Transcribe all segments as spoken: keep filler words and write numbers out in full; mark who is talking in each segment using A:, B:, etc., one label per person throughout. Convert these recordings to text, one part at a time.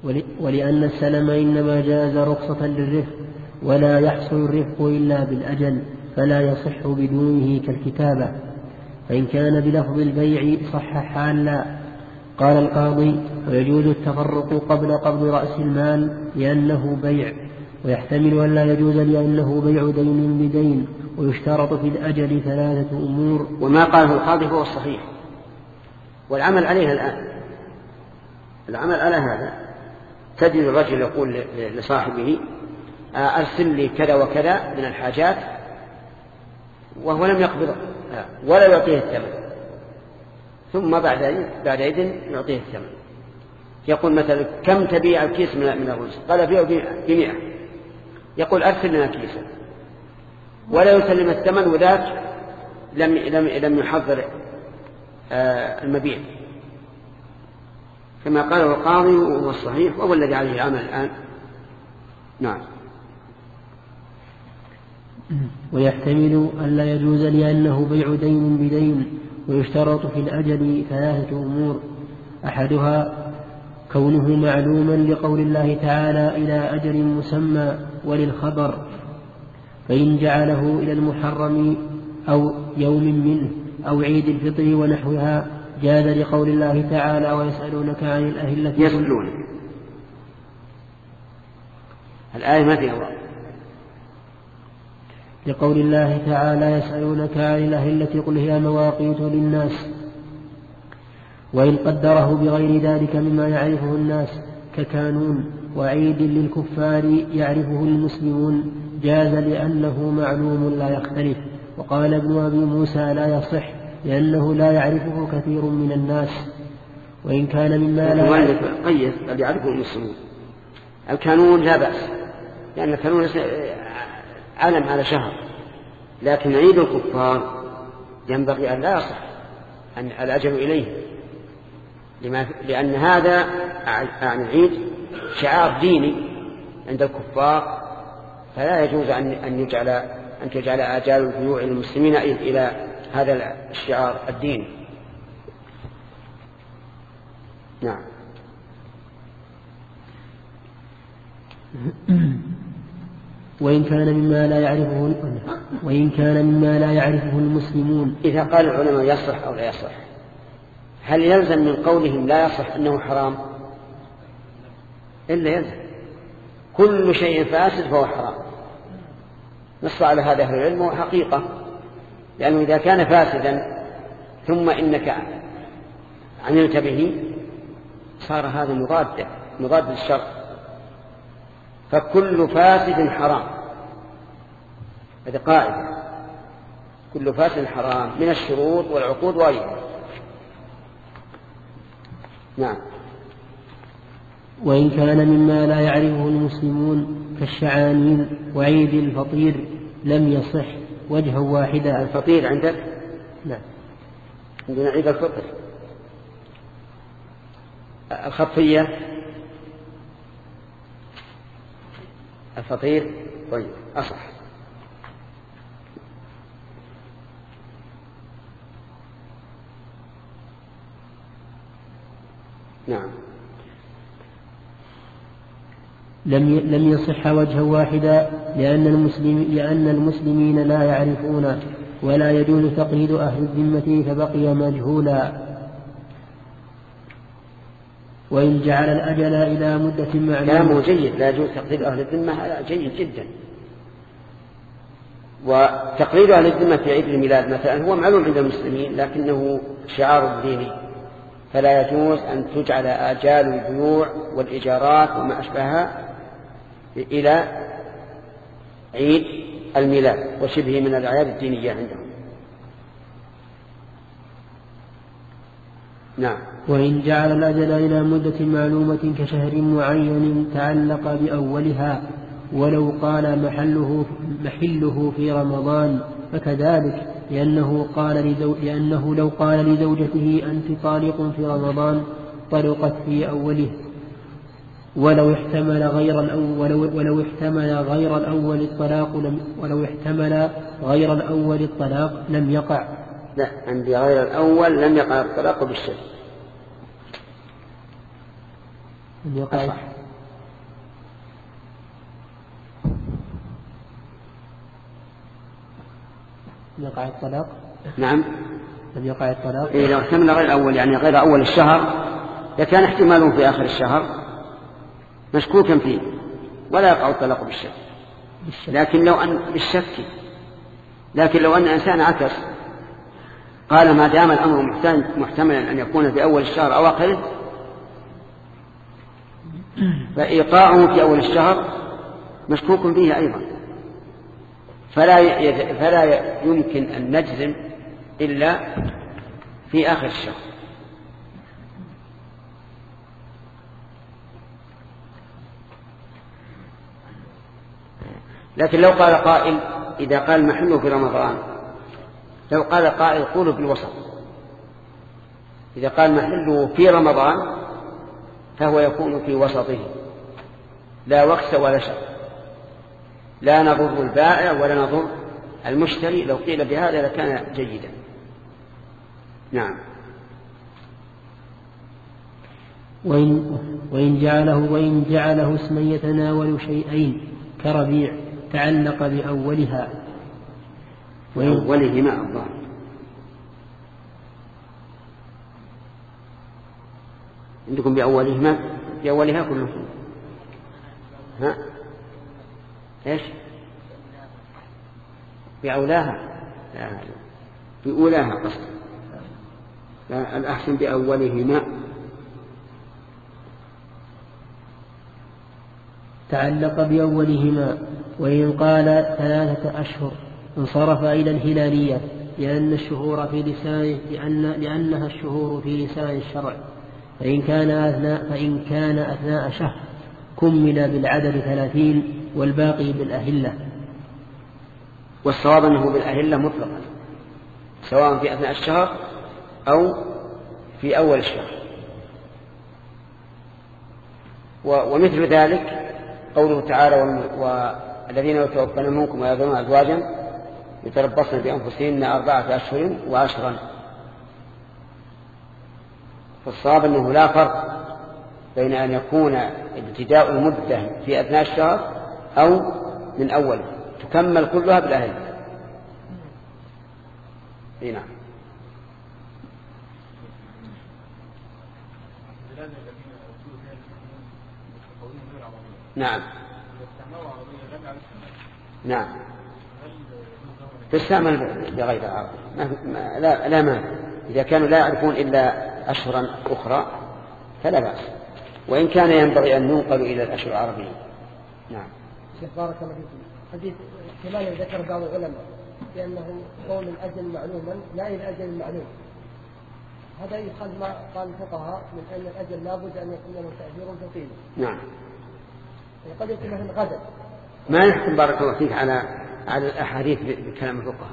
A: ولأن السلم إنما جاز رخصة للرفق، ولا يحصل الرفق إلا بالأجل، فلا يصح بدونه كالكتابة. فإن كان بلفظ البيع صح حالا. قال القاضي: ويجوز التفرق قبل قبض رأس المال لأنه بيع، ويحتمل أن لا يجوز لأنه بيع دين بدين، ويشترط في الأجل ثلاثة أمور.
B: وما قاله القاضي هو الصحيح، والعمل عليها الآن. العمل على هذا تجد الرجل يقول لصاحبه: أرسل لي كذا وكذا من الحاجات، وهو لم يقبض ولا يعطيه الثمن، ثم بعد بعد إذن يعطيه الثمن. يقول مثلا: كم تبيع الكيس من الرز؟ قال: بيع بمئة. يقول: أرسل لنا كيسا، ولا يسلم الثمن، وذاك لم لم لم يحضر المبيع، كما قاله القاضي وهو الصحيح وهو الذي عليه العمل الآن. نعم.
A: ويحتمل أن لا يجوز لأنه بيع دين بدين، ويشترط في الأجل ثلاثة أمور. أحدها كونه معلوما لقول الله تعالى: إلى أجل مسمى، وللخبر، فإن جعله إلى المحرم أو يوم منه أو عيد الفطر ونحوها جاز لقول الله تعالى: ويسألونك عن الأهلة.
B: يسألون الآية ما فيها الله.
A: لقول الله تعالى: يسألونك عن الأهلة قل هي مواقيت للناس. وإن قدره بغير ذلك مما يعرفه الناس ككانون وعيد للكفار يعرفه المسلمون جاز لأنه معلوم لا يختلف. وقال ابن أبي موسى: لا يصح لأنه لا يعرفه كثير من الناس. وإن كان مما لا
B: يعرفه قيد قد يعرفه المسلمون. الكانون لا بأس، لأن الكانون علم على شهر، لكن عيد الكفار ينبغي أن لا يصح أن الأجل إليه، لأن هذا عن العيد شعار ديني عند الكفار، فلا يجوز أن يجعل أن تجعل آجال البيوع للمسلمين إلى هذا الشعار الديني. نعم.
A: وإن كان مما لا يعرفه وإن كان مما لا يعرفه المسلمون.
B: إذا قال العلماء يصح أو لا يصح، هل يلزم من قولهم لا يصح أنه حرام؟ إلا يلزم كل شيء فاسد فهو حرام. نص على هذا أهل العلم وحقيقة، لأنه إذا كان فاسدا ثم إنك عملت به صار هذا مضاد مضاد للشرع، فكل فاسد حرام. هذه قاعدة: كل فاسد حرام من الشروط والعقود وغيرها. نعم.
A: وإن كان مما لا يعرفه المسلمون كالشعانين وعيد الفطير لم يصح وجها واحدا.
B: الفطير عندك؟
A: لا،
B: عندنا عيد الفطر. الخطية الفطير. طيب أصح. نعم.
A: لم لم يصح وجها واحدا لأن المسلم لأن المسلمين لا يعرفون، ولا يجوز تقييد أهل الذمة فبقي مجهولا. وإن جعل الأجل إلى مدة معلومة.
B: كلامه جيد، لا يجوز تقييد أهل الذمة، هذا جيد جدا. وتقييد أهل الذمة في عيد الميلاد مثلا هو معلوم عند المسلمين، لكنه شعار ديني، فلا يجوز أن تجعل آجال البيوع والإيجارات وما أشبهها إلى عيد الميلاد وشبه من الأعياد الدينية عندهم. نعم.
A: وإن جعل الأجل إلى مدة معلومة كشهر معين تعلق بأولها، ولو قال محله, محله في رمضان فكذلك، لأنه, قال لزو لأنه لو قال لزوجته أنت طالق في رمضان طلقت في أوله، ولو احتمل غير الأول ولو احتمل غير الأول الطلاق لم ولو احتمل غير الأول الطلاق لم يقع.
B: لا، عندي غير الأول لم يقع الطلاق بالشك. أصح.
A: يقع الطلاق.
B: نعم
A: لم يقع الطلاق.
B: إيه لو احتمل غير الأول يعني غير أول الشهر لكان احتماله في آخر الشهر مشكوكا فيه ولا يقع الطلاق بالشك. لكن لو أن بالشك لكن لو أن إنسان عكس قال ما دام الأمر محتملا أن يكون في أول الشهر أو آخره فإيقاعه في أول الشهر مشكوك فيه أيضا فلا فلا يمكن أن نجزم إلا في آخر الشهر. لكن لو قال قائل إذا قال محله في رمضان لو قال قائل قوله بالوسط إذا قال محله في رمضان فهو يكون في وسطه لا وكس ولا شر لا نضر البائع ولا نضر المشتري. لو قيل بهذا لكان جيدا. نعم.
A: وإن, وإن جعله وإن جعله اسما يتناول شيئين كربيع تعلق بأولها
B: وأولهما الظاهر عندكم بأولهما بأولها كلهم ها إيش بأولاها بأولاها قصد الأحسن بأولهما
A: تعلق بأولهما. وإن قال ثلاثة أشهر انصرف إلى الهلالية لأن الشهور في لسان لأن لأنها الشهور في لسان الشرع فإن كان أثناء فإن كان أثناء شهر كمل بالعدد ثلاثين والباقي بالأهلة.
B: والصواب أنه بالأهلة مطلقا سواء في أثناء الشهر أو في أول الشهر. ومثل ذلك قوله تعالى والذين يتوفون منكم ويذرون أزواجا يتربصن بأنفسهن أربعة أشهر وعشرا. فالصواب أنه لا فرق بين أن يكون ابتداء المدة في أثناء الشهر أو من أول تكمل كلها بالأهل. نعم. نعم نعم تستعمل بغير العرب لا لا ما إذا كانوا لا يعرفون إلا أشهرا أخرى فلا بأس وإن كان ينبغي أن ننقل إلى الأشهر العربية. نعم.
C: شيخ بارك الله فيكم. حديث كمان ذكر بعض العلماء بأنه قول الأجل معلوما لا إلى الأجل المعلوم. هذا يخل ما قال الفقهاء من أن الأجل لابد أن يكون له تأثير في القيمة.
B: نعم.
C: قد يكون مثل غدا.
B: ما نحكم بارك الله فيك على على الأحاديث بكلام الفقهاء.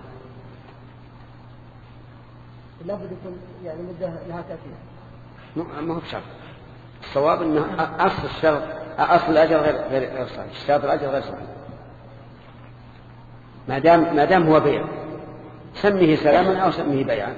C: لابد يكون يعني مدة لها تأثير.
B: ما هو بشرط. الصواب أن أصل الشرط أصل الأجر غير غير صحيح. اشتراط الأجر غير صحيح. ما دام ما دام هو بيع سميه سلاما أو سميه بيعا.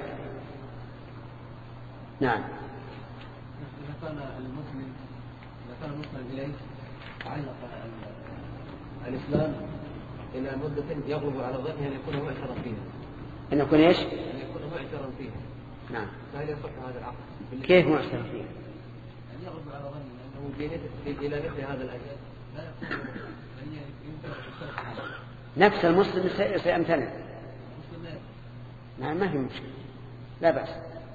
B: نعم.
D: إذا كان المسلم إذا كان المسلم إليه تعلق الإسلام إلى مدة يغلب على ظنه أن يكون معترا فيها.
B: أن يكون إيش؟
D: أن يكون معترا فيها.
B: نعم.
D: فهل يصح هذا العقد؟
B: كيف معترا فيها؟
D: أن يغلب على ظنه أنه إلى مثل هذا الأجل لا يكون يمكن الشرط.
B: نفس المسلم سيمتنع. نعم ما في مشكلة لا بأس.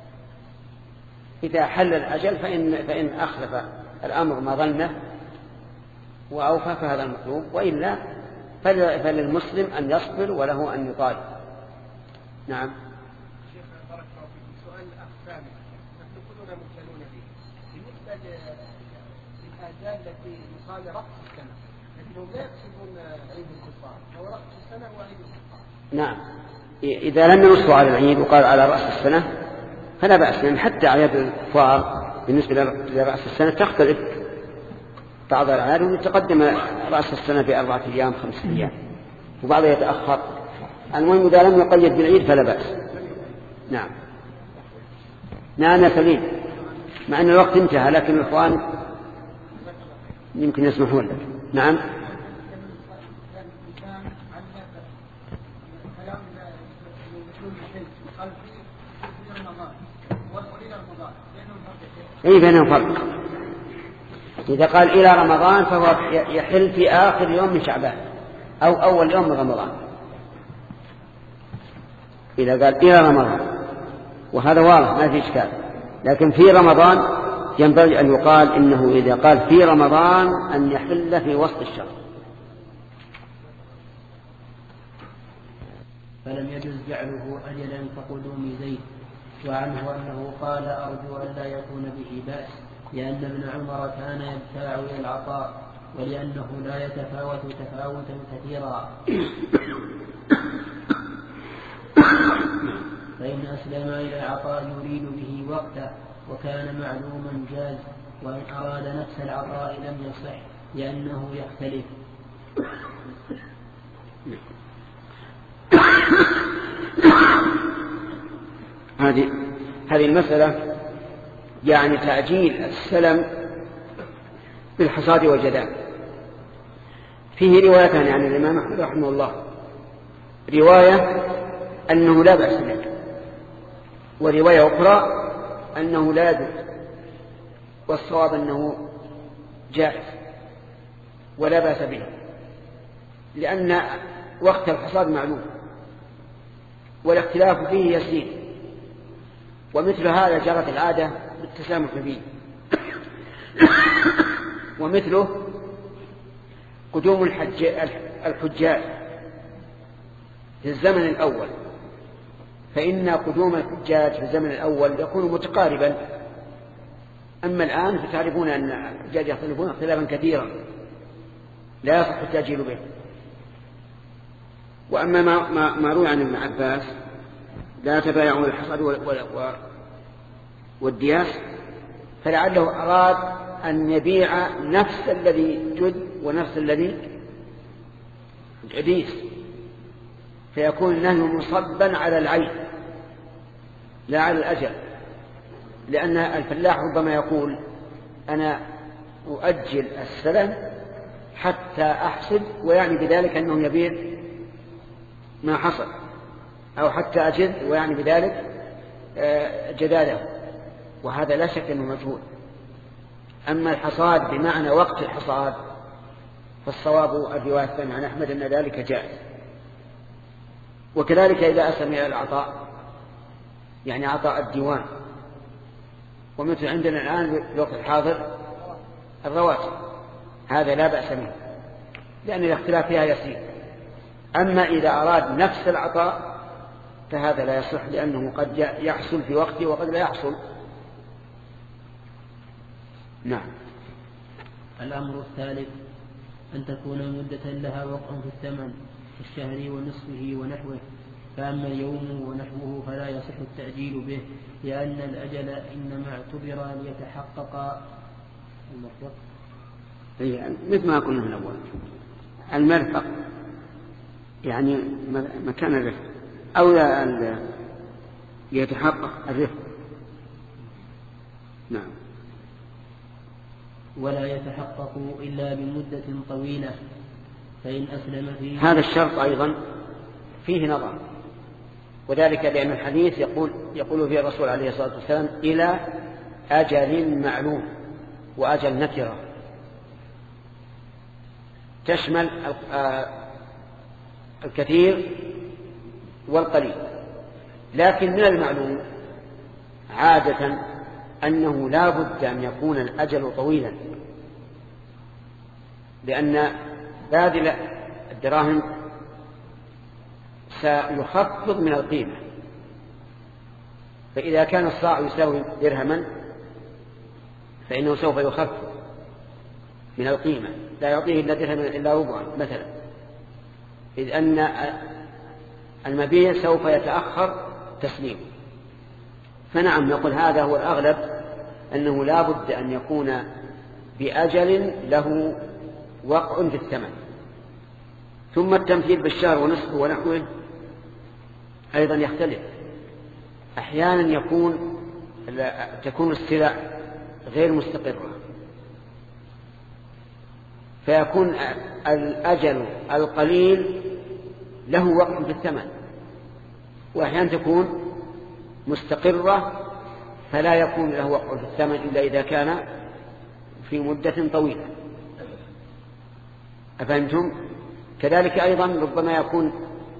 B: إذا حل الأجل فإن فإن أخلف الأمر ما ظنه وأوفى فهذا المطلوب وإلا فللمسلم أن يصبر وله أن يطالب. نعم.
C: شيخ بارك الله فيكم. سؤال الأخ نحن كلنا مبتلون به بالنسبة للآجال التي يقال رأس السنة لكنهم لا يقصدون عيد الكفار هو رأس السنة وعيد الكفار.
B: نعم. إذا لم ينصوا على العيد وقال على رأس السنة فلا بأس لأن حتى أعياد الكفار بالنسبة لرأس السنة تختلف. بعض الأعياد يتقدم رأس السنة بأربعة أيام خمسة أيام وبعضها يتأخر. المهم إذا لم يقيد بالعيد فلا بأس. نعم. نعم يا سليم مع أن الوقت انتهى لكن الإخوان يمكن يسمحون لك. نعم. اي بينهم فرق. اذا قال الى رمضان فهو يحل في اخر يوم من شعبان او اول يوم من رمضان. اذا قال الى رمضان وهذا واضح ما في اشكال، لكن في رمضان ينبغي ان يقال انه اذا قال في رمضان ان يحل في وسط الشهر.
A: فلم يجز جعله اجلا كقدوم زيد. وعنه أنه قال أرجو أن لا يكون به بأس، لأن ابن عمر كان يدفع إلى العطاء، ولأنه لا يتفاوت تفاوتا كثيرا. فإن أسلم إلى العطاء يريد به وقته وكان معلوما جاز، وإن أراد نفس العطاء لم يصح لأنه يختلف.
B: هذه هذه المسألة يعني تعجيل السلم بالحصاد والجدال. فيه روايتان عن الإمام أحمد رحمه الله، رواية أنه لا بأس به، ورواية أخرى أنه لا يجوز، والصواب أنه جائز ولا بأس به، لأن وقت الحصاد معلوم والاختلاف فيه يسير، ومثل هذا جرت العادة بالتسامح فيه. ومثله قدوم الحجاج في الزمن الأول، فإن قدوم الحجاج في الزمن الأول يكون متقاربا، أما الآن فتعرفون أن الحجاج يختلفون اختلافا كثيرا لا يصح التأجيل به. وأما ما, ما روي عن ابن عباس لا تبايعوا الحصاد والدياس، فلعله أراد أن يبيع نفس الذي جد ونفس الذي عديس، فيكون النهي مصبا على العين لا على الأجل، لأن الفلاح ربما يقول أنا أؤجل السلم حتى أحصد، ويعني بذلك أنه يبيع ما حصل، أو حتى أجد ويعني بذلك جداله، وهذا لا شك أنه مجهول. أما الحصاد بمعنى وقت الحصاد فالصواب الرواية الثانية عن أحمد أن ذلك جائز. وكذلك إذا أسلم إلى العطاء، يعني عطاء الديوان، ومثل عندنا الآن في الوقت الحاضر الرواتب، هذا لا بأس به لأن الاختلاف فيها يسير. أما إذا أراد نفس العطاء فهذا لا يصح، لأنه قد يحصل في وقته وقد لا يحصل. نعم.
A: الأمر الثالث أن تكون مدة لها وقع في الثمن كالشهر ونصفه ونحوه، فأما اليوم ونحوه فلا يصح التأجيل به، لأن الأجل إنما اعتبر ليتحقق المرفق.
B: يعني مثل ما قلنا من الأول، المرفق يعني مكان الرفق، أو يتحقق الرفق. نعم.
A: ولا يتحقق إلا بمدة طويلة، فإن أسلم فيه.
B: هذا الشرط أيضا فيه نظر، وذلك لأن الحديث يقول يقول فيه الرسول عليه الصلاة والسلام إلى أجل معلوم، وأجل نكرة تشمل الكثير والقليل. لكن من المعلوم عادة أنه لا بد أن يكون الأجل طويلا، لأن باذل الدراهم سيخفض من القيمة، فإذا كان الصاع يساوي درهما فإنه سوف يخفض من القيمة، لا يعطيه إلا درهم إلا ربعا مثلا، إذ أن المبيع سوف يتأخر تسليمه. فنعم نقول هذا هو الأغلب، أنه لا بد أن يكون بأجل له وقع في الثمن. ثم التمثيل بالشهر ونصفه ونحوه أيضا يختلف. أحيانا يكون تكون السلع غير مستقرة، فيكون الأجل القليل له وقت في الثمن، وأحيانا تكون مستقرة فلا يكون له وقت في الثمن إلا إذا كان في مدة طويلة. أفهمتم؟ كذلك أيضا ربما يكون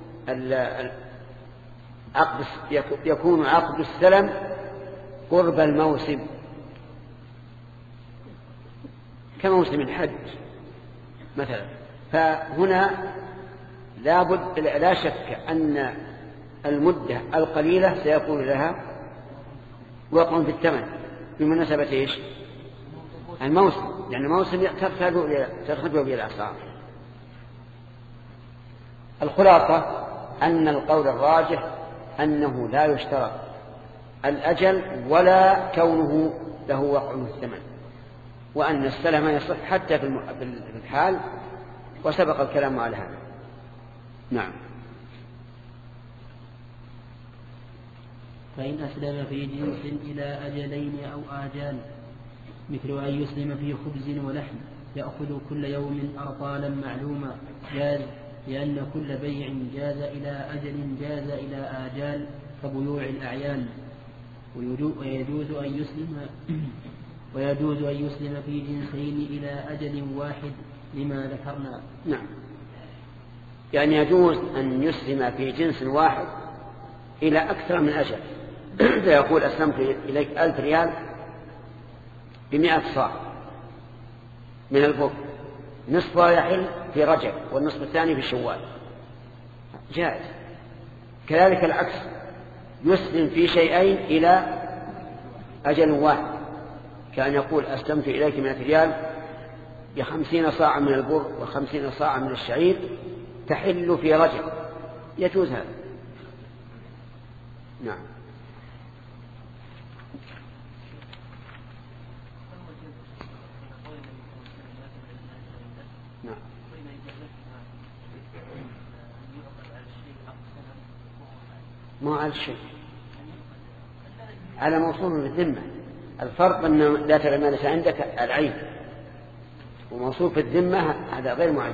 B: عقد يكون عقد السلم قرب الموسم كموسم الحج مثلا، فهنا لا بد لا شك أن المدة القليلة سيكون لها وقع في الثمن بمناسبة إيش؟ الموسم، لأن يعني الموسم ترتفع به الأسعار. الخلاصة أن القول الراجح أنه لا يشترط الأجل ولا كونه له وقع في الثمن، وأن السلم يصح حتى في الحال، وسبق الكلام على هذا. نعم.
A: فإن أسلم في جنس إلى أجلين أو آجال، مثل أن يسلم في خبز ولحم يأخذ كل يوم أرطالا معلومة، جاز، لأن كل بيع جاز إلى أجل جاز إلى آجال كبيوع الأعيان. ويجوز أن يسلم ويجوز أن يسلم في جنسين إلى أجل واحد لما ذكرنا.
B: نعم، يعني يجوز أن يسلم في جنس واحد إلى أكثر من أجل. فيقول أسلمت إليك ألف ريال بمئة صاع من البر، نصفها يحل في رجب والنصف الثاني في شوال، جائز. كذلك العكس، يسلم في شيئين إلى أجل واحد، كأن يقول أسلمت إليك مئة ريال بخمسين صاعا من البر وخمسين صاعا من الشعير تحل في رجب، يجوز هذا. نعم. نعم. ما على الشيء، على موصول بالذمة. الفرق أن ذات العمال عندك العين، وموصول في الذمة هذا غير معين.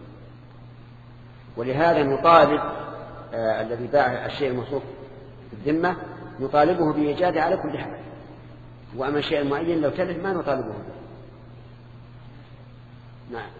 B: ولهذا نطالب آه الذي باع الشيء الموصول في الذمة نطالبه بإيجاده على كل حال، وأما الشيء المعين لو تلف ما نطالبه به. نعم.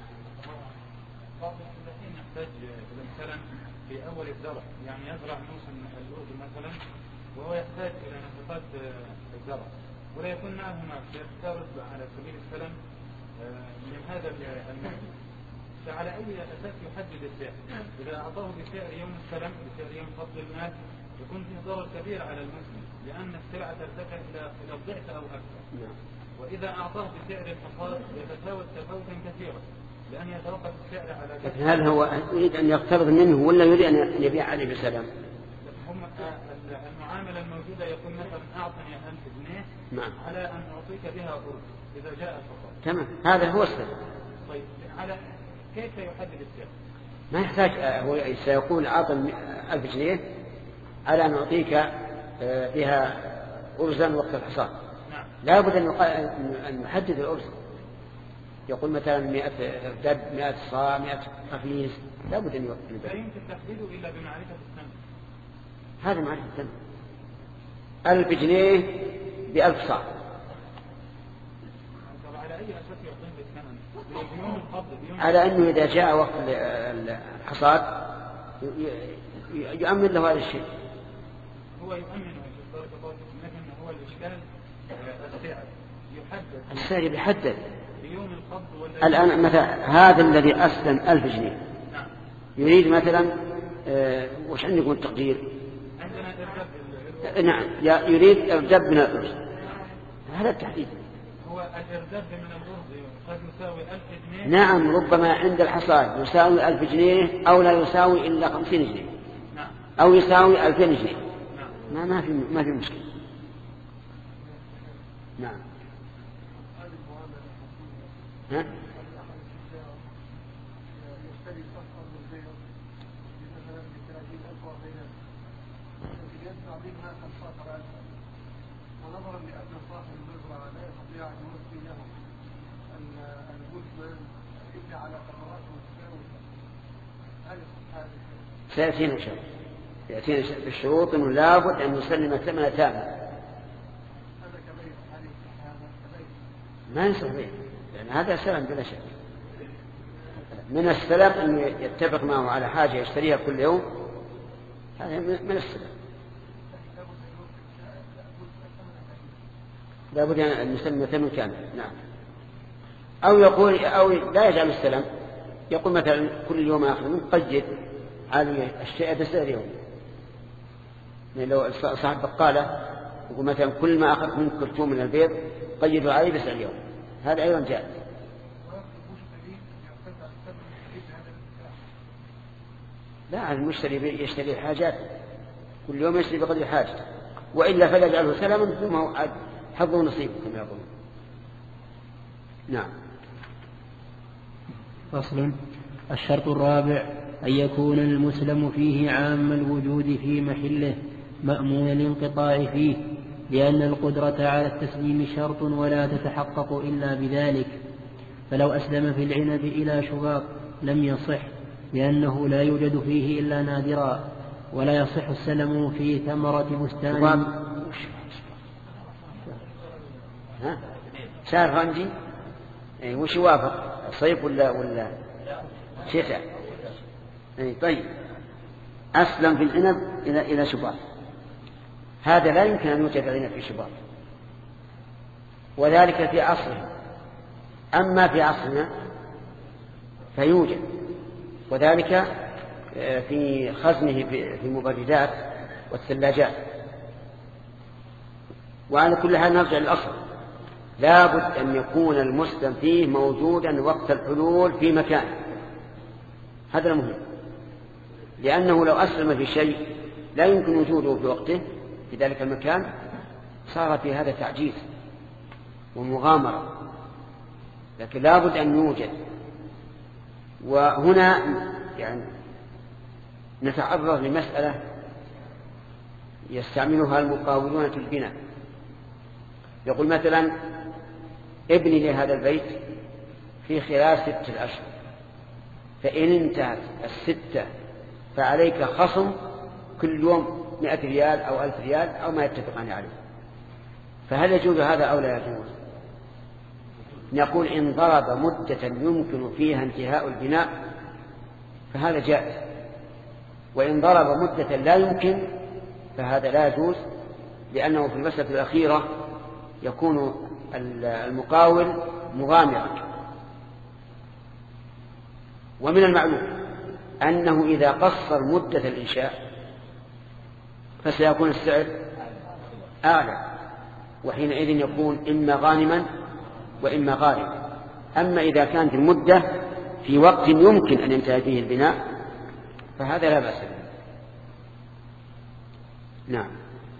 E: في أول الزرع، يعني يزرع موسم الأرض مثلا وهو يحتاج إلى نفقات الزرع ولا يكون معه مال، فيفترض على سبيل السلم من هذا المال، فعلى أي أساس يحدد السعر؟ إذا أعطاه بسعر يوم السلم بسعر يوم فضل المال يكون فيه ضرر كبير على المسلم، لأن السلعة ترتفع إلى إلى الضعف أو أكثر. وإذا أعطاه بسعر الحصاد يتفاوت تفاوتا كثيرا، لأن يتوقف السعر على
B: لكن هل هو يريد أن يقترض منه ولا يريد أن يبيع عليه بسلام؟
E: هم المعاملة الموجودة يقول مثلا أعطني ألف جنيه
B: نعم.
E: على أن أعطيك بها قرض إذا جاء الفقر.
B: تمام، هذا هو السلام.
E: طيب على كيف يحدد السعر؟
B: ما يحتاج، هو سيقول أعطني ألف جنيه على أن أعطيك بها أرزا وقت الحصاد.
E: نعم.
B: لا بد أن نحدد الأرز، يقول مثلا مئة دب، مئة صاع، مئة قفيز، لا بد أن يوقف.
E: لا يمكن تحديده إلا بمعرفة الثمن.
B: هذا معرفة الثمن. ألف جنيه بألف صاع.
E: طب على أي أساس يعطيه بالثمن؟ بيوم القبض بيوم
B: على أنه إذا جاء وقت الحصاد يؤمن له هذا الشيء.
E: هو يؤمنه في الضرب، لكن هو الإشكال السعر يحدد.
B: السعر يحدد.
E: بيوم القبض ولا
B: الآن مثلا هذا الذي أسلم ألف جنيه
E: نعم.
B: يريد مثلا آه وش عندكم التقدير؟
E: عندنا إرداب.
B: نعم، يريد إرداب من الأرز. هذا التحديد.
E: هو الإرداب من الأرز قد يساوي ألف جنيه.
B: نعم، ربما عند الحصاد يساوي ألف جنيه أو لا يساوي إلا خمسين جنيه.
E: نعم.
B: أو يساوي ألفين جنيه.
E: نعم.
B: ما ما في ما في مشكلة. نعم. ها؟
C: ونظرا لأن صاحب المزرعة لا يستطيع أن يوفي له المسلم ابن
B: سيأتينا إن شاء الله يأتينا بالشروط أنه لابد أن يسلم ثمن تاما ما ينصح به لأن هذا سلم بلا شك. من السلم أن يتفق معه على حاجة يشتريها كل يوم هذا من السلم. لابد أن يسلم ثمن كامل. نعم. أو يقول أو لا يجعل السلم يقول مثلا كل يوم آخر من قيد على الشيء بسعر يوم. لو صاحب بقالة يقول مثلا كل ما أخذ من كرتون من البيض قيدوا عليه بسعر يوم هذا أيضا جائز. لا المشتري يشتري الحاجات كل يوم يشتري بقدر حاجته وإلا فلا يجعله سلما ثم حظه نصيبه كما يقولون. نعم.
A: فصل. الشرط الرابع أن يكون المسلم فيه عام الوجود في محله مأمون الانقطاع فيه لأن القدرة على التسليم شرط ولا تتحقق إلا بذلك. فلو أسلم في العنب إلى شباط لم يصح لأنه لا يوجد فيه إلا نادرا ولا يصح السلم في ثمرة بستان.
B: ها شهر رنجي يعني وش يوافق صيف ولا ولا شتاء؟ يعني طيب أسلم في العنب إلى إلى شباط هذا لا يمكن أن يوجد العنب في شباط وذلك في عصره. أما في عصرنا فيوجد وذلك في خزنه في المبردات والثلاجات. وعلى كل حال نرجع للأصل لا بد أن يكون المسلم فيه موجودا وقت الحلول في مكان. هذا المهم لأنه لو أسلم في شيء لا يمكن وجوده في وقته في ذلك المكان صار في هذا تعجيز ومغامرة. لكن لا بد أن يوجد. وهنا يعني نتعرض لمسألة يستعملها المقاولون في البناء. يقول مثلا ابني لهذا البيت في خلال ستة أشهر فإن انتهت الستة فعليك خصم كل يوم مئة ريال أو ألف ريال أو ما يتفقان عليه. فهل يجوز هذا أو لا يجوز؟ نقول إن ضرب مدة يمكن فيها انتهاء البناء فهذا جائز وإن ضرب مدة لا يمكن فهذا لا يجوز لأنه في المسألة الأخيرة يكون المقاول مغامرا. ومن المعلوم أنه إذا قصر مدة الإنشاء فسيكون السعر أعلى وحينئذ يكون إما غانما وإما غارما. أما إذا كانت المدة في وقت يمكن أن ينتهي فيه البناء فهذا لا بأس به. نعم.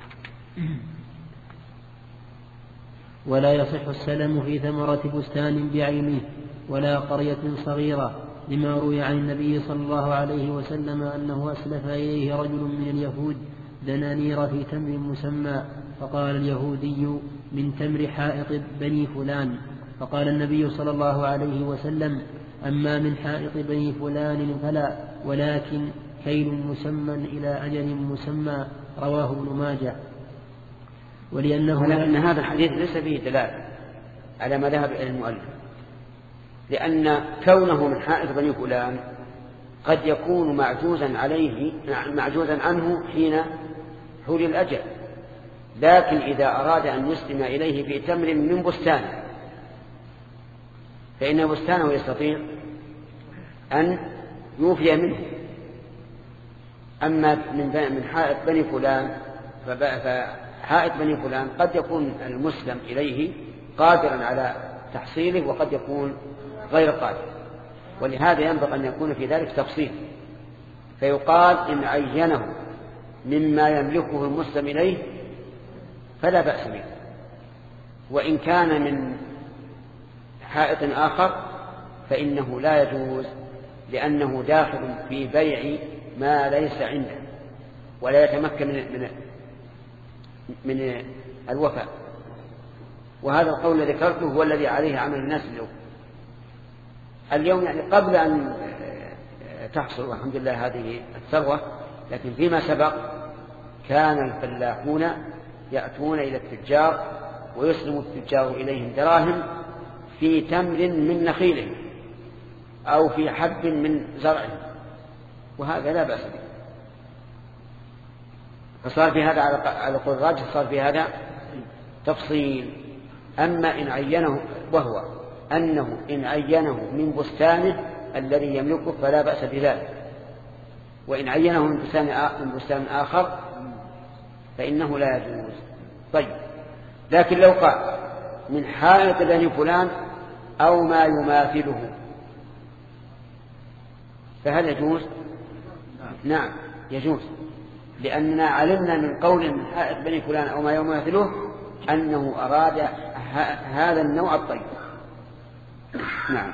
A: ولا يصح السلم في ثمرة بستان بعينه ولا قرية صغيرة لما روي عن النبي صلى الله عليه وسلم أنه أسلف إليه رجل من اليهود دنانير في تمر مسمى فقال اليهودي من تمر حائط بني فلان فقال النبي صلى الله عليه وسلم أما من حائط بني فلان فلا ولكن كيل مسمى إلى أجل مسمى. رواه ابن ماجه.
B: ولأنه ولكن هذا الحديث ليس فيه دلالة على ما ذهب إلى المؤلف لأن كونه من حائط بني فلان قد يكون معجوزا عليه معجوزا عنه حين حول الأجل لكن إذا أراد أن يسلم إليه في تمر من بستان فإن بستانه يستطيع أن يوفي منه. أما من حائط بني فلان فحائط بني فلان قد يكون المسلم إليه قادرا على تحصيله وقد يكون غير قادر ولهذا ينبغي أن يكون في ذلك تفصيل فيقال إن عينه مما يملكه المسلم إليه فلا بأس به وإن كان من حائط آخر فإنه لا يجوز لأنه داخل في بيع ما ليس عنده ولا يتمكن من, من, من الوفاء. وهذا القول الذي ذكرته هو الذي عليه عمل الناس اليوم اليوم يعني قبل أن تحصل الحمد لله هذه الثروة، لكن فيما سبق كان الفلاحون يأتون إلى التجار ويسلم التجار إليهم دراهم في تمر من نخيله أو في حب من زرعه، وهذا لا بأس به. فصار في هذا على قول الراجح صار في هذا تفصيل. أما إن عينه وهو أنه إن عينه من بستانه الذي يملكه فلا بأس بذلك، وإن عينه من بستان من بستان آخر فإنه لا يجوز. طيب، لكن لو قال من حائط بني فلان أو ما يماثله فهل يجوز؟ نعم يجوز، لأننا علمنا من قول من حائط بني فلان أو ما يماثله أنه أراد هذا النوع الطيب. نعم.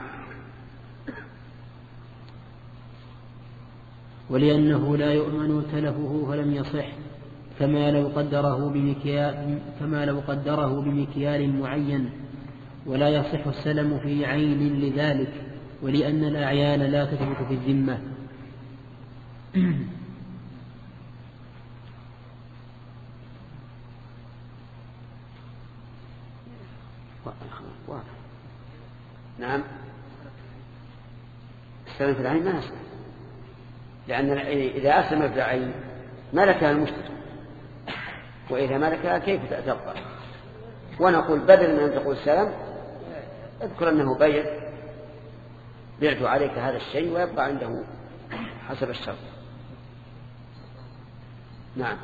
A: ولأنه لا يؤمن تلفه فلم يصح، كما لو قدره بمكيال كما لو قدره بمكيال معين، ولا يصح السلم في عين لذلك، ولأن الأعيان لا تثبت في الذمة.
B: نعم، السلم في العين ما يصح، لأن إذا أسلم في العين ملكها المشتري، وإذا ملكها كيف تبقى؟ ونقول بدل من أن تقول سلم اذكر أنه بيع بعت عليك هذا الشيء ويبقى عنده حسب الشرط. نعم.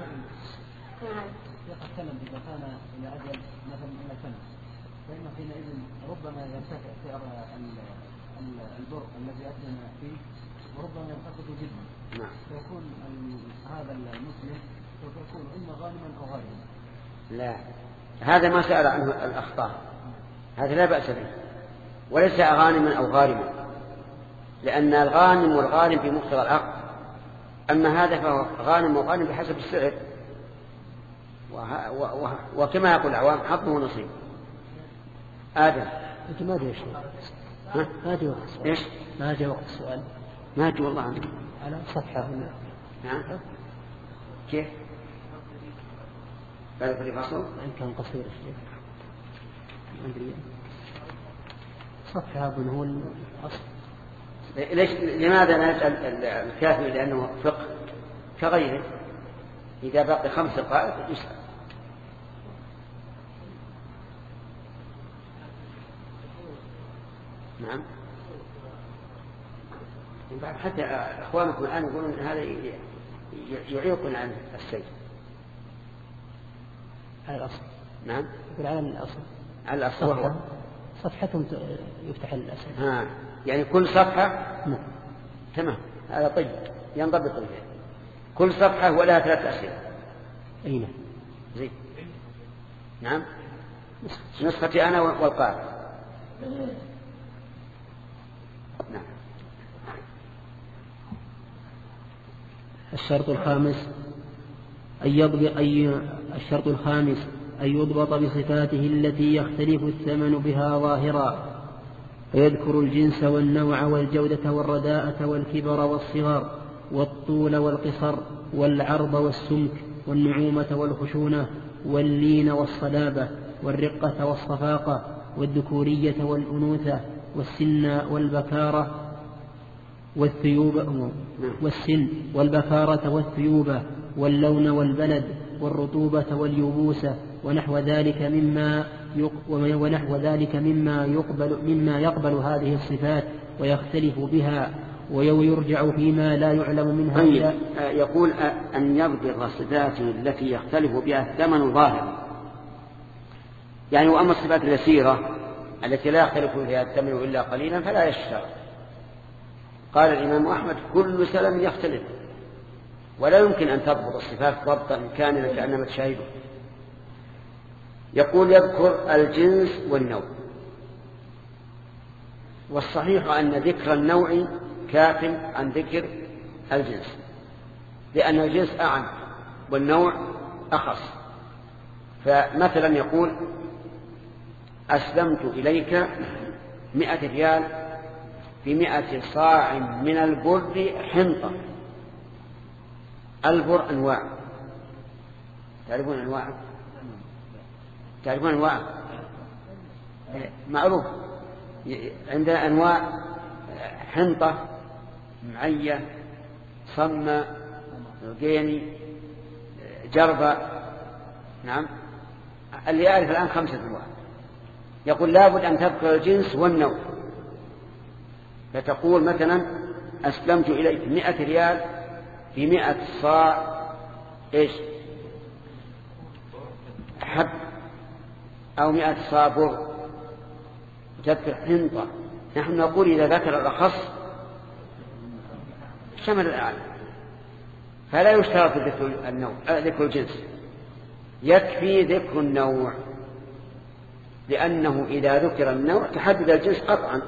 D: يتكلم إذا كان إلى أجل مثلا إلى سنة، فإن حينئذ ربما يرتفع سعر البر الذي أسلم فيه وربما ينخفض جدا.
B: نعم.
D: فيكون هذا المسلم سوف يكون إما غانما أو غارما.
B: لا، هذا ما سأل عنه الأخطار، هذا لا بأس به، وليس غانما أو غارما، لأن الغانم والغارم في مقتضى العقد، أما هذا فهو غانم وغانم بحسب السعر، وكما يقول العوام حظه ونصيب. آدم
A: أنت ما أدري شيء.
B: ها؟
A: ما أدري وقت السؤال.
B: إيش؟
A: ما أدري وقت السؤال.
B: ما أدري والله عنه.
A: على صفحة هنا.
B: نعم. كيف؟ قال في الفصل؟
A: إن كان قصير شيء. ما أدري. صفحة أظن هو الأصل.
B: ليش؟ لماذا نسأل الكافي؟ لأنه فقه كغيره، إذا بقي خمس دقائق يسأل. نعم. حتى أخوانكم الآن يقولون هذا يعيقون عن السيد
A: على الأصل.
B: نعم.
A: يقول على الأصل.
B: على الأصل وهو
A: صفحة يفتح الأسئلة.
B: ها، يعني كل صفحة.
A: نعم.
B: تمام، هذا طيب ينضبط به. كل صفحة ولها ثلاث أسئلة.
A: أي نعم.
B: زين. نعم. نسختي أنا والقارئ. نعم.
A: الشرط الخامس أن يضبط أي الشرط الخامس أن يضبط بصفاته التي يختلف الثمن بها ظاهرا، فيذكر الجنس والنوع والجودة والرداءة والكبر والصغر والطول والقصر والعرض والسمك والنعومة والخشونة واللين والصلابة والرقة والصفاقة والذكورية والأنوثة والسن والبكارة والثيوبة والسن والبكارة والثيوبة واللون والبلد والرطوبة واليبوسة ونحو ذلك مما ونحو ذلك مما يقبل مما يقبل هذه الصفات ويختلف بها ويرجع فيما لا يعلم منها.
B: طيب. يقول أن يضبط صفاته التي يختلف بها الثمن ظاهرا، يعني وأما الصفات اليسيرة التي لا يختلف فيها الثمن إلا قليلا فلا يشترط. قال الإمام أحمد كل سلم يختلف، ولا يمكن أن تضبط الصفات ضبطا كاملا كأنما تشاهده. يقول يذكر الجنس والنوع، والصحيح أن ذكر النوع كاف عن ذكر الجنس، لأن الجنس أعم والنوع أخص. فمثلا يقول أسلمت إليك مئة ريال بمئة صاع من البر حنطة. البر أنواع، تعرفون أنواع؟ تعرفون أنواع؟ معروف عندنا أنواع: حنطة، معية، صمة، رقيني، جربة. نعم، اللي يعرف الآن خمسة أنواع. يقول لابد أن تذكر الجنس والنوع، فتقول مثلا أسلمت إليك مئة ريال بمئة صاع إيش حب، أو مئة صاع بر، تذكر حنطة. نحن نقول إذا ذكر الأخص شمل الأعلى، فلا يشترط ذكر النوع ذكر الجنس، يكفي ذكر النوع، لأنه إذا ذكر النوع تحدد الجنس قطعا.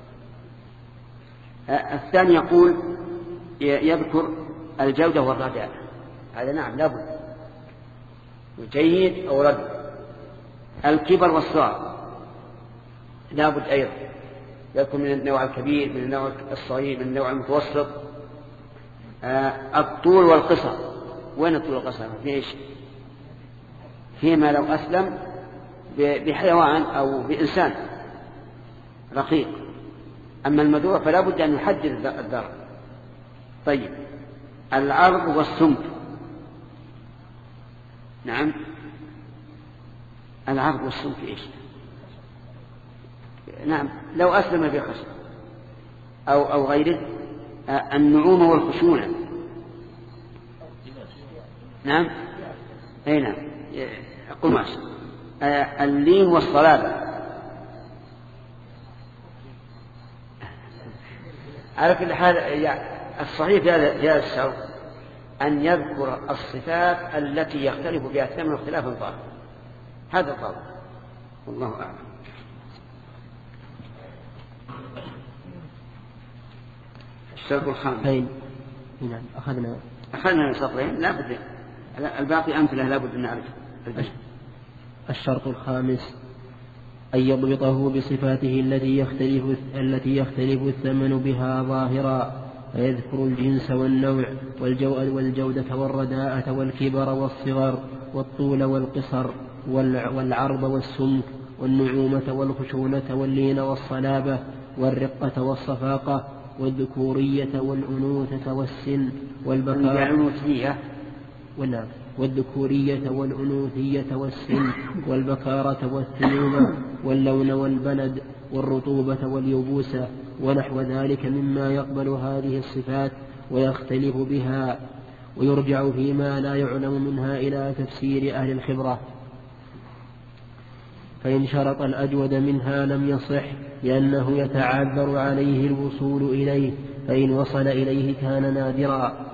B: الثاني يقول يذكر الجودة والرداء، هذا نعم لابد، جيد أو رد. الكبر والصغر لابد أيضا، يذكر من النوع الكبير، من النوع الصغير، من النوع المتوسط. الطول والقصر، وين الطول والقصر؟ في إيش؟ فيما لو أسلم بحيوان أو بإنسان رقيق. أما المذبوح فلا بد أن يحدد الذر. طيب، العرض والسمك. نعم، العرض والسمك إيش؟ نعم، لو أسلم بخشب أو أو غيره. النعومة والخشونة. نعم، أي نعم، قماش. اللين والصلابة. على كل حال الصحيح في هذا الشرط أن يذكر الصفات التي يختلف بها الثمن اختلافا ظاهرا. هذا القول، والله أعلم. الشرط الخامس.
A: أين؟ نعم، أخذنا
B: أخذنا سطرين، لا بد الباقي أمثلة لا بد أن نعرف.
A: الشرط الخامس أن يضبطه بصفاته التي يختلف التي يختلف الثمن بها ظاهرا، فيذكر الجنس والنوع والجودة والرداءة والكبر والصغر والطول والقصر والعرض والسمك والنعومة والخشونة واللين والصلابة والرقة والصفاقة والذكورية والأنوثة والسن والبكارة والنعم والذكورية والأنوثية والسن والبكارة والثيوبة واللون والبلد والرطوبة واليبوسة ونحو ذلك مما يقبل هذه الصفات ويختلف بها، ويرجع فيما لا يعلم منها إلى تفسير أهل الخبرة. فإن شرط الأجود منها لم يصح، لأنه يتعذر عليه الوصول إليه، فإن وصل إليه كان نادرا.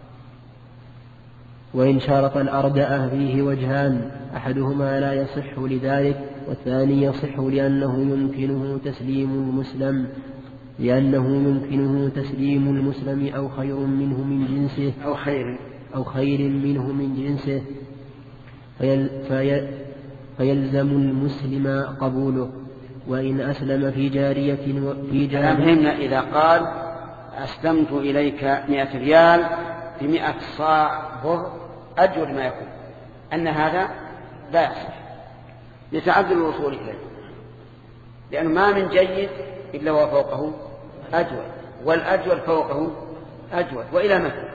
A: وإن شرط الأردأ فيه وجهان، أحدهما لا يصح لذلك، والثاني يصح لأنه يمكنه تسليم المسلم لأنه يمكنه تسليم المسلم أو خير منه من جنسه
B: أو خير
A: أو خير منه من جنسه فيل في فيلزم المسلم قبوله. وإن أسلم في جارية في جارية
B: فهمنا إذا قال أسلمت إليك مئة ريال بمئة صاع بر أجود ما يكون، أن هذا لا يصح لتعذر الوصول إليه، لأنه ما من جيد إلا وفوقه أجود، والأجود فوقه أجود، وإلى متى؟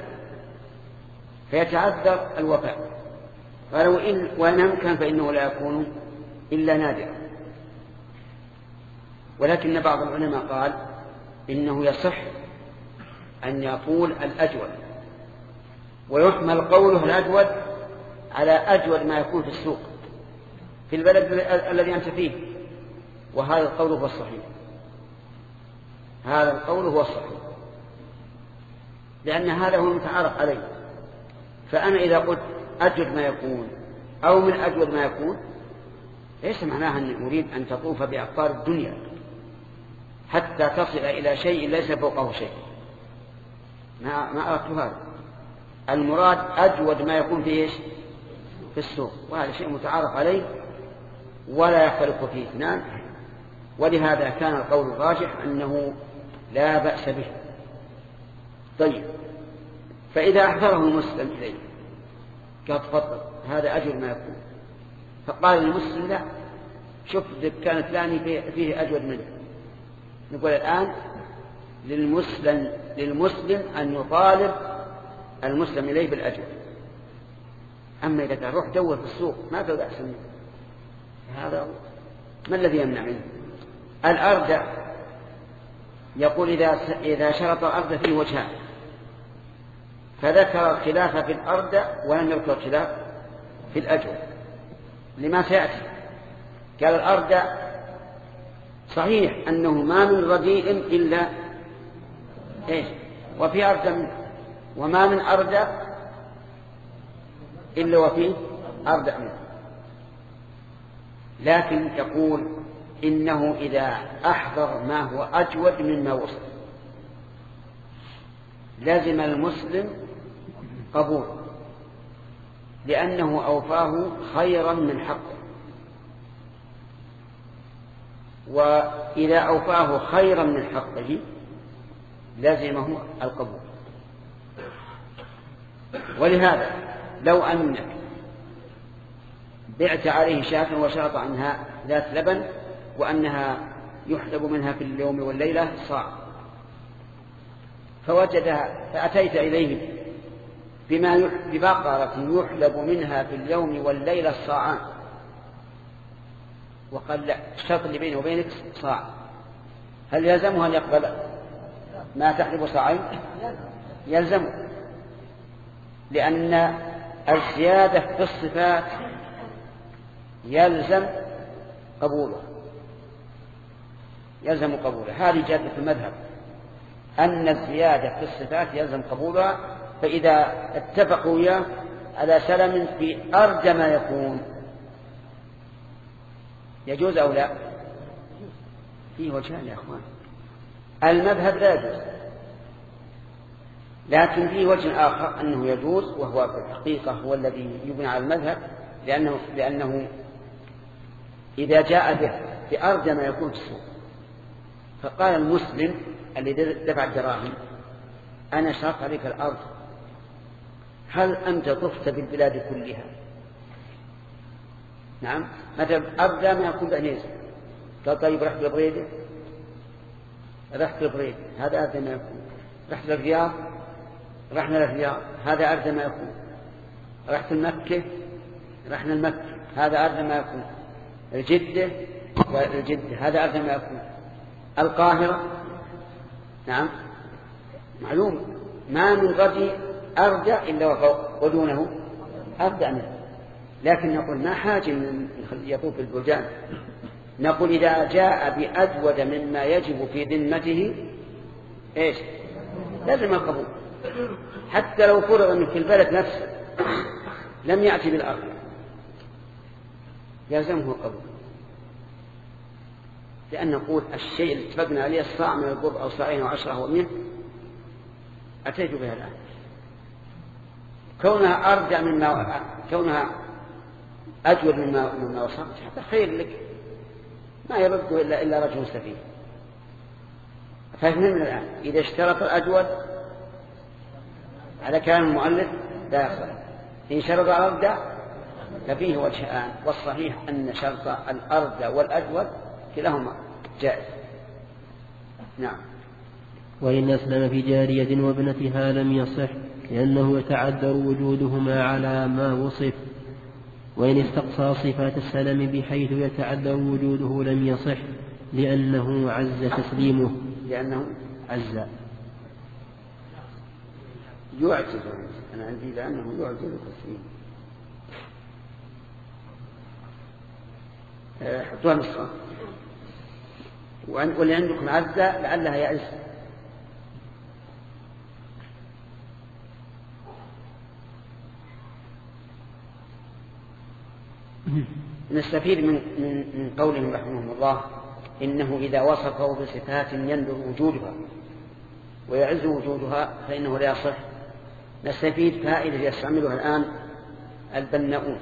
B: فيتعذر الوفاء. قالوا إن وإن أمكن فإنه لا يكون إلا نادرا. ولكن بعض العلماء قال إنه يصح أن يقول الأجود، ويحمل قوله الأجود على أجود ما يكون في السوق في البلد الذي أنت فيه، وهذا القول هو الصحيح. هذا القول هو الصحيح، لأن هذا هو المتعارف عليه. فأنا إذا قلت أجود ما يكون أو من أجود ما يكون، ليس معناها أن أريد أن تطوف بأقطار الدنيا حتى تصل إلى شيء ليس فوقه شيء، ما ما أردت هذا. المراد أجود ما يكون في إيش؟ في السوق، وهذا شيء متعارف عليه ولا يختلف فيه اثنان. ولهذا كان القول الراجح أنه لا بأس به. طيب، فإذا أحضره المسلم إليه قال تفضل هذا أجر ما يكون، فقال المسلم لا، شوف دكان فلاني فيه أجود منه، نقول الآن للمسلم, للمسلم أن يطالب المسلم إليه بالأجر. أما إذا كان روح دور في السوق ما في بأس منه، هذا ما الذي يمنع منه؟ الأرض يقول إذا إذا شرط الأرض فيه وجهان، فذكر الخلاف في الأرض ولم يذكر الخلاف في الأجر لما سيأتي. قال الأرض صحيح أنه ما من رديء إلا إيش وفي أرض منه، وما من أرض إلا وفي أرض منه، لكن يقول إنه إذا أحضر ما هو أجود مما وصل لازم المسلم قبول، لأنه أوفاه خيرا من حقه، وإذا أوفاه خيرا من حقه لازمه القبول. ولهذا لو أنك بعت عليه شاة وشرط عنها ذات لبن وأنها يحلب منها في اليوم والليلة صاع، فوجدها فأتيت إليه بما ببقرة يحلب منها في اليوم والليلة صاعان، وقال لا الشرط اللي بينه وبينك صاع، هل يلزمه أن يقبل ما تحلب صاعين؟ يلزمه، لأن الزيادة في الصفات يلزم قبوله يلزم قبوله هذه جادة المذهب، أن الزيادة في الصفات يلزم قبولها. فإذا اتفقوا إياه على سلم في أرجى ما يكون يجوز أو لا؟ فيه وجهان يا أخوان، المذهب لا يجوز، لكن فيه وجه آخر أنه يجوز، وهو في الحقيقة هو الذي يبنى على المذهب، لأنه, لأنه إذا جاء به بأرجى ما يكون في السوق فقال المسلم الذي دفع الدراهم أنا شرط عليك الأرض، هل أنت طفت بالبلاد كلها؟ نعم، متى أرجى ما يكون بأنيس. قال طيب رحت لبريدة، رحت لبريدة هذا أرجى ما يكون، رحت للرياض، رحنا للرياض هذا أرجى ما يكون، رحت لمكة، رحنا لمكة هذا أرجى ما يكون، الجدة والجدة هذا أرجى ما يكون، القاهرة نعم معلوم ما من غدي أرجى إلا وفوق ودونه أرجى منه، لكن نقول ما حاجة من يطوف البلدان، نقول إذا جاء بأجود مما يجب في ذمته إيش لازم القبول، حتى لو فرض من في البلد نفسه لم يأتي بالأرض يلزمه القبول، لأن نقول الشيء اللي اتفقنا عليه الصاع من البر أو صاعين وعشرة ومئة أتيت بها الآن، كونها أرجع مما كونها أجود مما مما وصلت حتى خير لك، ما يرده إلا إلا رجل سفيه. فهمنا الآن إذا اشترط الأجود على كلام المؤلف لا يصح، إن شرط الأرض ففيه وجهان، والصحيح أن شرط الأرض والأجود كلاهما جائز. نعم.
A: وإن أسلم في جارية وابنتها لم يصح، لأنه يتعذر وجودهما على ما وصف، وإن استقصى صفات السلم بحيث يتعذر وجوده لم يصح، لأنه عز تسليمه
B: لأنه
A: عز
B: يعجز، أنا عندي لأنه يعجز تسليمه. حطوها نسخة، واللي عندكم عزة لعلها يعز. نستفيد من, من, من قولهم رحمه الله إنه إذا وصفه بصفات يندر وجودها ويعز وجودها فإنه لا يصح. نستفيد فائدة يستعملها الآن البناؤون،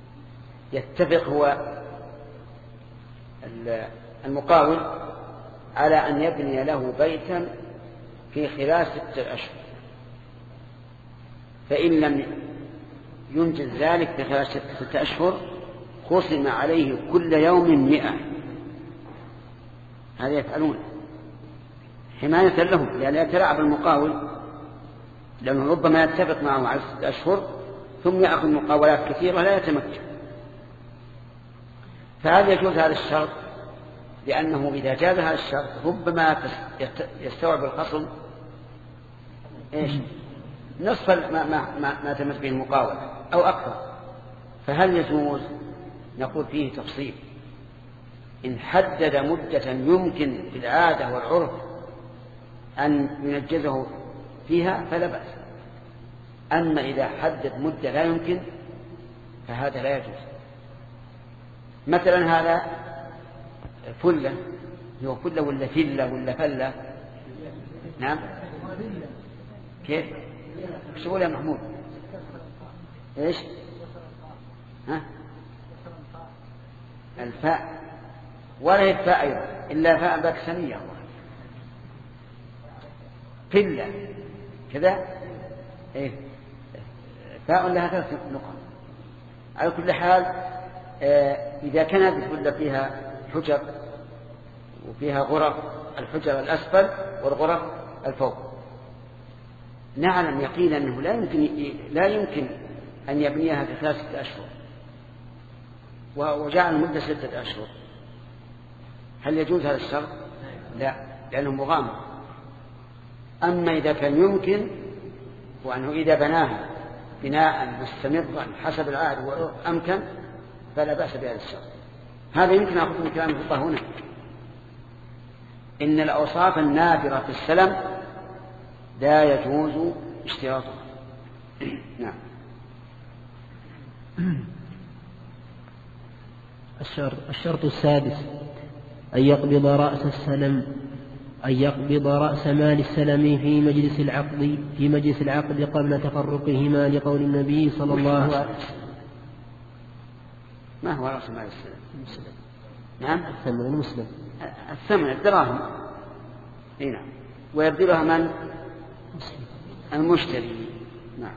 B: يتفق هو المقاول على أن يبني له بيتا في خلال ستة أشهر، فإن لم ينجز ذلك في خلال ستة أشهر خصم عليه كل يوم مئة. هذا يفعلون حماية لهم، لأن يتلاعب المقاول، لأنه ربما يتفق معه على ستة أشهر ثم يأخذ مقاولات كثيرة لا يتمكن. فهذا يجوز هذا الشرط، لأنه إذا جاز هذا الشرط ربما يستوعب الخصم إيش نصف ما, ما, ما, ما تمت به المقاول أو أكثر. فهل يجوز؟ نقول فيه تفصيل. إن حدد مدة يمكن في العادة والعرف أن ينجزه فيها فلا بأس، أما إذا حدد مدة لا يمكن فهذا لا يجوز. مثلا هذا فلة، هو فلة ولا فلة ولا فلة؟ نعم كيف؟ ايش تقول يا محمود؟ ايش؟ ها؟ الفاء ولا هي الفاء أيضا إلا فاء باكسانية، فلة كذا إيه؟ فاء لها ثلاث نقط. على كل حال آه إذا كانت الفلة فيها حجر وفيها غرف، الحجر الأسفل والغرف الفوق، نعلم يقينا أنه لا يمكن لا يمكن أن يبنيها في خلال ستة أشهر وجعل المدة ستة أشهر، هل يجوز هذا الشرط؟ لا، لأنه مغامر. أما إذا كان يمكن، وأنه إذا بناها بناء مستمرا حسب العهد وأمكن فلا بأس بهذا الشرط. هذا يمكن أخذ من كلام الفقهاء هنا، إن الأوصاف النادرة في السلم لا يجوز اشتراطها. نعم.
A: الشرط, الشرط السادس أن يقبض رأس السلم أن يقبض رأس مال السلم في مجلس العقد في مجلس العقد قبل تفرقهما، لقول النبي صلى الله عليه وسلم.
B: ما هو رأس مال السلم؟ نعم
A: الثمن المسلم،
B: الثمن الدراهم. نعم. ويبذلها من؟ المشتري. نعم.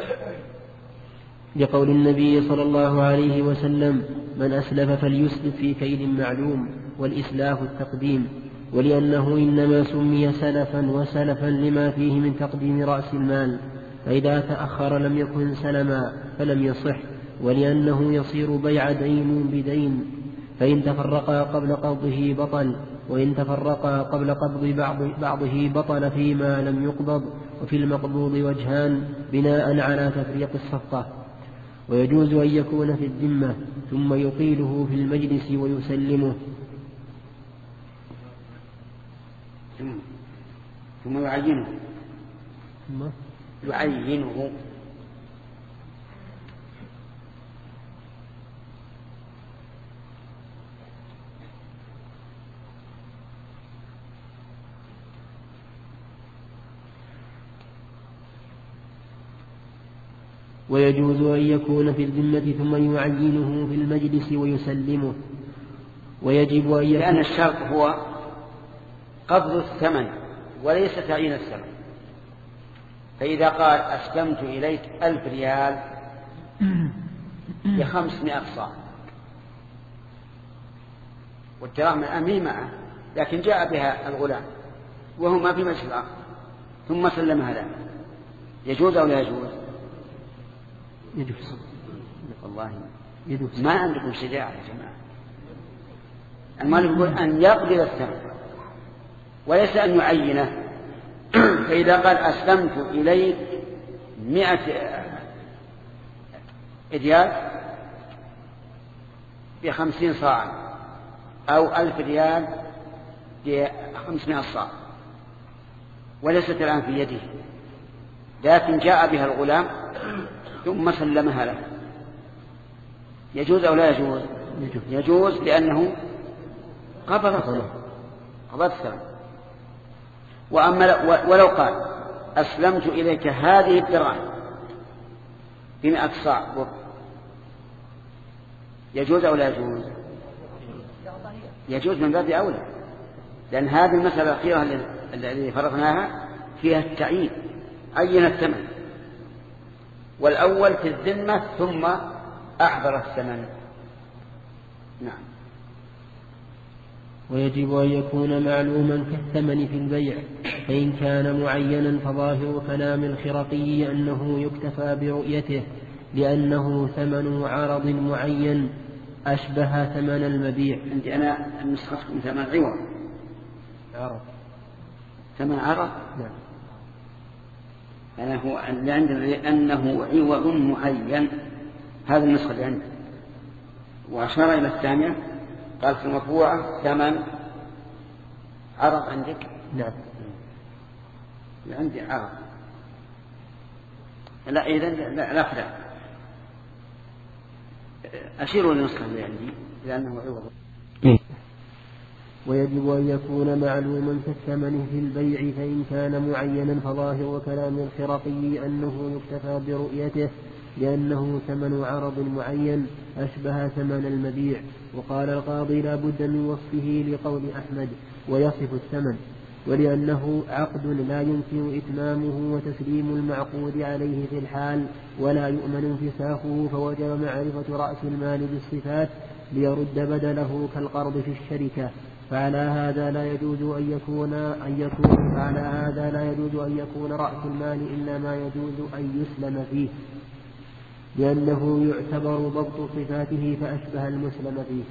A: لقول النبي صلى الله عليه وسلم: من أسلف فليسلف في كيل معلوم، والإسلاف التقديم، ولأنه إنما سمي سلفا وسلفا لما فيه من تقديم رأس المال، فإذا تأخر لم يكن سلما فلم يصح، ولأنه يصير بيع دين بدين، فإن تفرقا قبل قبضه بطل، وإن تفرقا قبل قبض بعض بعضه بطل فيما لم يقبض. وفي المقبوض وجهان بناء على تفريق الصفقة. ويجوز أن يكون في الذمة ثم يقيله في المجلس ويسلمه
B: ثم يعينه يعينه
A: ويجوز أن يكون في الذمة ثم يعينه في المجلس ويسلمه. ويجب أن يكون،
B: لأن الشرط هو قبض الثمن وليس تعيين الثمن. فإذا قال أسلمت إليك ألف ريال بخمسمائة صاع، والدراهم الآن معه، لكن جاء بها الغلام وهو ما في مجلس العقد ثم سلمها له، يجوز أو لا يجوز؟
A: يجوز.
B: والله
A: يجوز.
B: ما عندكم شجاعة يا جماعة. المالك يقول أن يقبض الثمن وليس أن يعينه. فإذا قال أسلمت إليك مئة ريال بخمسين صاعا أو ألف ريال بخمسمائة صاع، وليست الآن في يده، لكن جاء بها الغلام ثم سلمها له، يجوز أو لا يجوز؟
A: يجوز,
B: يجوز لأنه قبض الثمن. قبض الثمن. وأما ولو قال أسلمت إليك هذه الدراهم بمئة صاع، يجوز أو لا يجوز؟ يجوز من باب أولى، لأن هذه المسألة الأخيرة التي فرضناها فيها التعيين، عين الثمن، والأول في الذمة ثم أحضر الثمن. نعم.
A: ويجب أن يكون معلوما كالثمن في البيع، فإن كان معينا فظاهر كلام الخرقي أنه يكتفى برؤيته لأنه ثمن عرض معين أشبه ثمن المبيع.
B: عندي أنا نسختكم ثمن عوض.
A: عرض.
B: ثمن عرض؟
A: نعم.
B: أنا هو اللي عندي أنه عوض معين، هذا النسخة اللي عندي. وأشار إلى الثانية قال في المطبوعة ثمن عرض عندك؟
A: نعم.
B: عندي عرض. لا إذن لا لا فرق. أشيروا للنسخة اللي عندي لأنه عوض.
A: ويجب أن يكون معلوما كالثمن في البيع، فإن كان معينا فظاهر كلام الخرقي أنه يكتفى برؤيته لأنه ثمن عرض معين أشبه ثمن المبيع. وقال القاضي لا بد من وصفه لقول أحمد ويصف الثمن، ولأنه عقد لا يمكن إتمامه وتسليم المعقود عليه في الحال ولا يؤمن انفساخه، فوجب معرفة رأس المال بالصفات ليرد بدله كالقرض في الشركة. فعلى هذا لا يجوز أن يكون أن يكون فعلى هذا لا يجوز أن يكون رأس المال إلا ما يجوز أن يسلم فيه، لأنه يعتبر ضبط صفاته فأشبه المسلم فيه.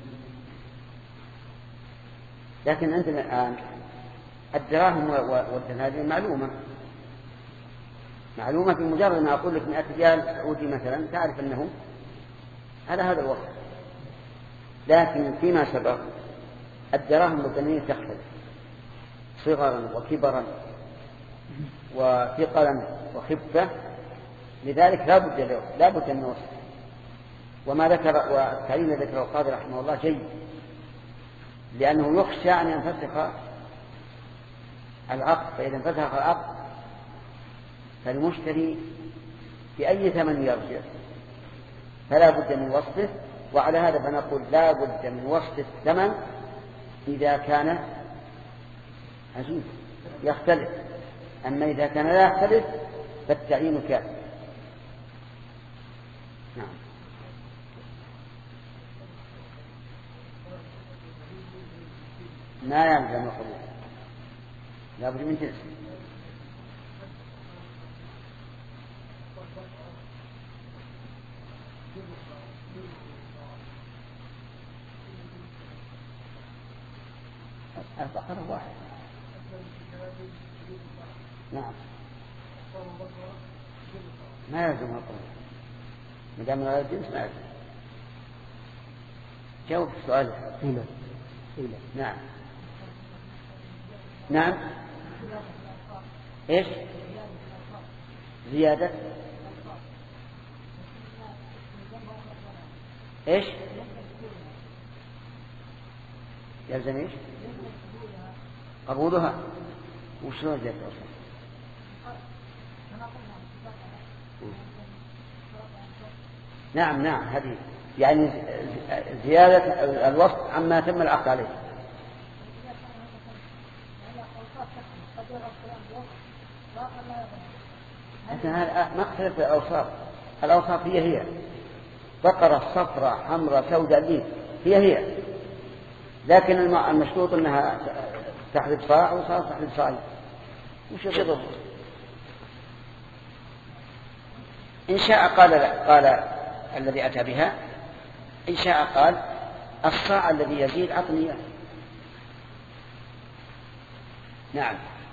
B: لكن عندنا الآن الدراهم والدنانير معلومة معلومة في مجرد ما أقول لك مئة ريال سعودي مثلا تعرف أنه على هذا الوقت. لكن فيما سبق الدراهم والدنانير تختلف صغرا وكبرا وثقلا وخفة، لذلك لا بد لا بد من وصف. وما ذكر والتعليم ذكره القاضي رحمه الله جيد، لأنه يخشى أن ينفسخ العقد، فإذا انفسخ العقد فالمشتري بأي ثمن يرجع، فلا بد من وصفه. وعلى هذا فنقول لا بد من وصف الثمن إذا كان عجيب يختلف، أما إذا كان لا يختلف فالتعيين كافي. نعم. ما يلزم القبول، لا بد من جنس. البقرة واحد. نعم. ما يلزم القبول ما دام لا الجنس ما يلزم. جاوب السؤال.
A: هنا.
B: نعم. نعم. ايش؟ زيادة ايش؟ يلزم ايش؟ قبولها. وشلون زيادة أصلا؟ نعم نعم هذه يعني زيادة الوصف عما تم العقد عليه. ما اختلف الأوصاف، الأوصاف هي هي بقرة صفراء حمراء سوداء ليه هي هي، لكن المشروط أنها تحلب صاع وصار تحلب صاع. وش يضر؟ إن شاء قال قال الذي أتى بها، إن شاء قال الصاع الذي يزيد أعطني إياه. نعم.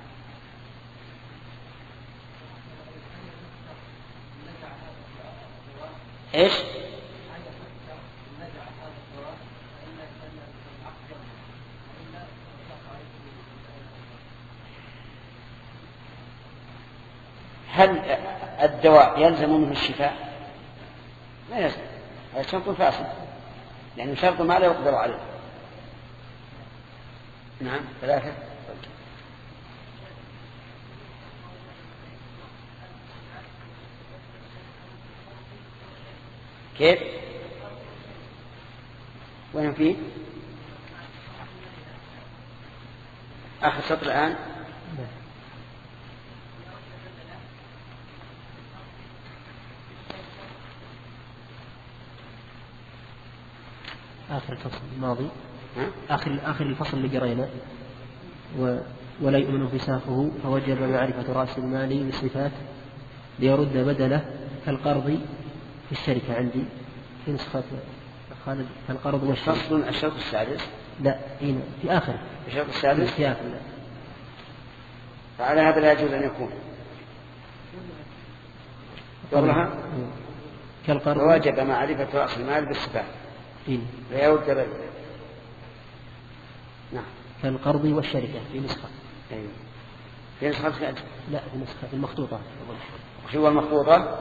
B: إيش؟ هل الدواء يلزم منه الشفاء؟ لا يلزم، هذا شرط فاسد، لأنه شرط ما لا يقدر عليه. نعم. ثلاثة. كيف؟ وين فيه؟ آخر سطر الآن.
A: آخر الفصل الماضي، آخر آخر الفصل اللي قرينا، و ولا يؤمن فساقه فوجب معرفة رأس المال بالصفات ليرد بدله كالقرض في الشركة. عندي في نسخة خالد كالقرض والشركة.
B: فصل الشرط السادس.
A: لا هنا في آخر
B: الشرط السادس
A: في آخر. لا.
B: فعلى هذا لا يجوز أن يكون قبلها
A: كالقرض
B: فوجب معرفة رأس المال بالصفات ليرد بدله. نعم.
A: كالقرض والشركة في نسخة.
B: أيوة. في نسخة كأجل.
A: لا في نسخة المخطوطة.
B: شو المخطوطة؟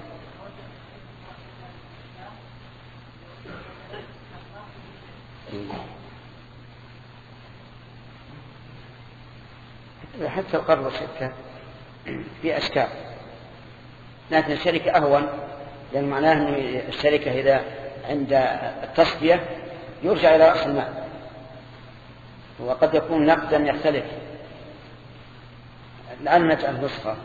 B: حتى القرض والشركة في أشكال، لكن الشركة أهون، لأن معناه أن الشركة إذا عند التصفية يرجع إلى رأس المال، وقد يكون نقدا يختلف. الآن نجعل نسخة.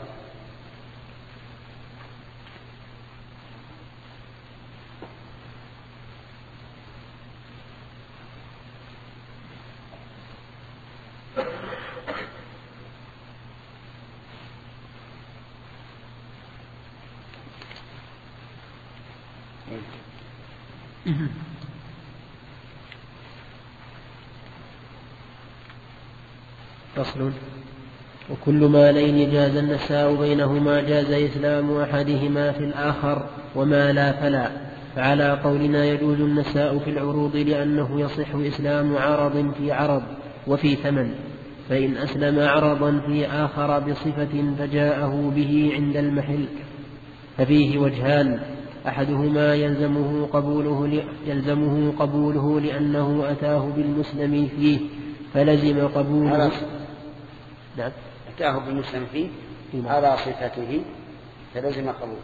A: فصل. وكل مالين جاز النساء بينهما جاز إسلام أحدهما في الآخر، وما لا فلا. فعلى قولنا يجوز النساء في العروض لأنه يصح إسلام عرض في عرض وفي ثمن، فإن أسلم عرضا في آخر بصفة فجاءه به عند المحل ففيه وجهان: أحدهما يلزمه قبوله, يلزمه قبوله لأنه أتاه بالمسلم فيه فلزم قبوله.
B: نعم. أتاه بالمسلم فيه على صفته فلزم قبوله.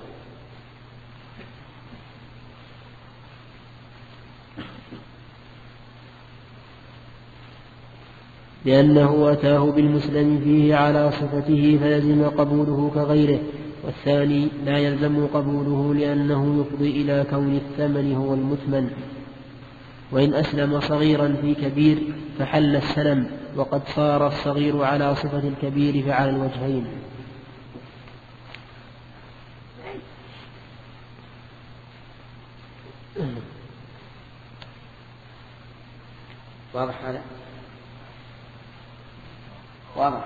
A: لأنه أتاه بالمسلم فيه على صفته فلزم قبوله كغيره. والثاني لا يلزم قبوله لأنه يفضي إلى كون الثمن هو المثمن. وإن أسلم صغيرا في كبير فحل السلم، وقد صار الصغير على صفة الكبير فعلى الوجهين.
B: واضح هذا؟ واضح.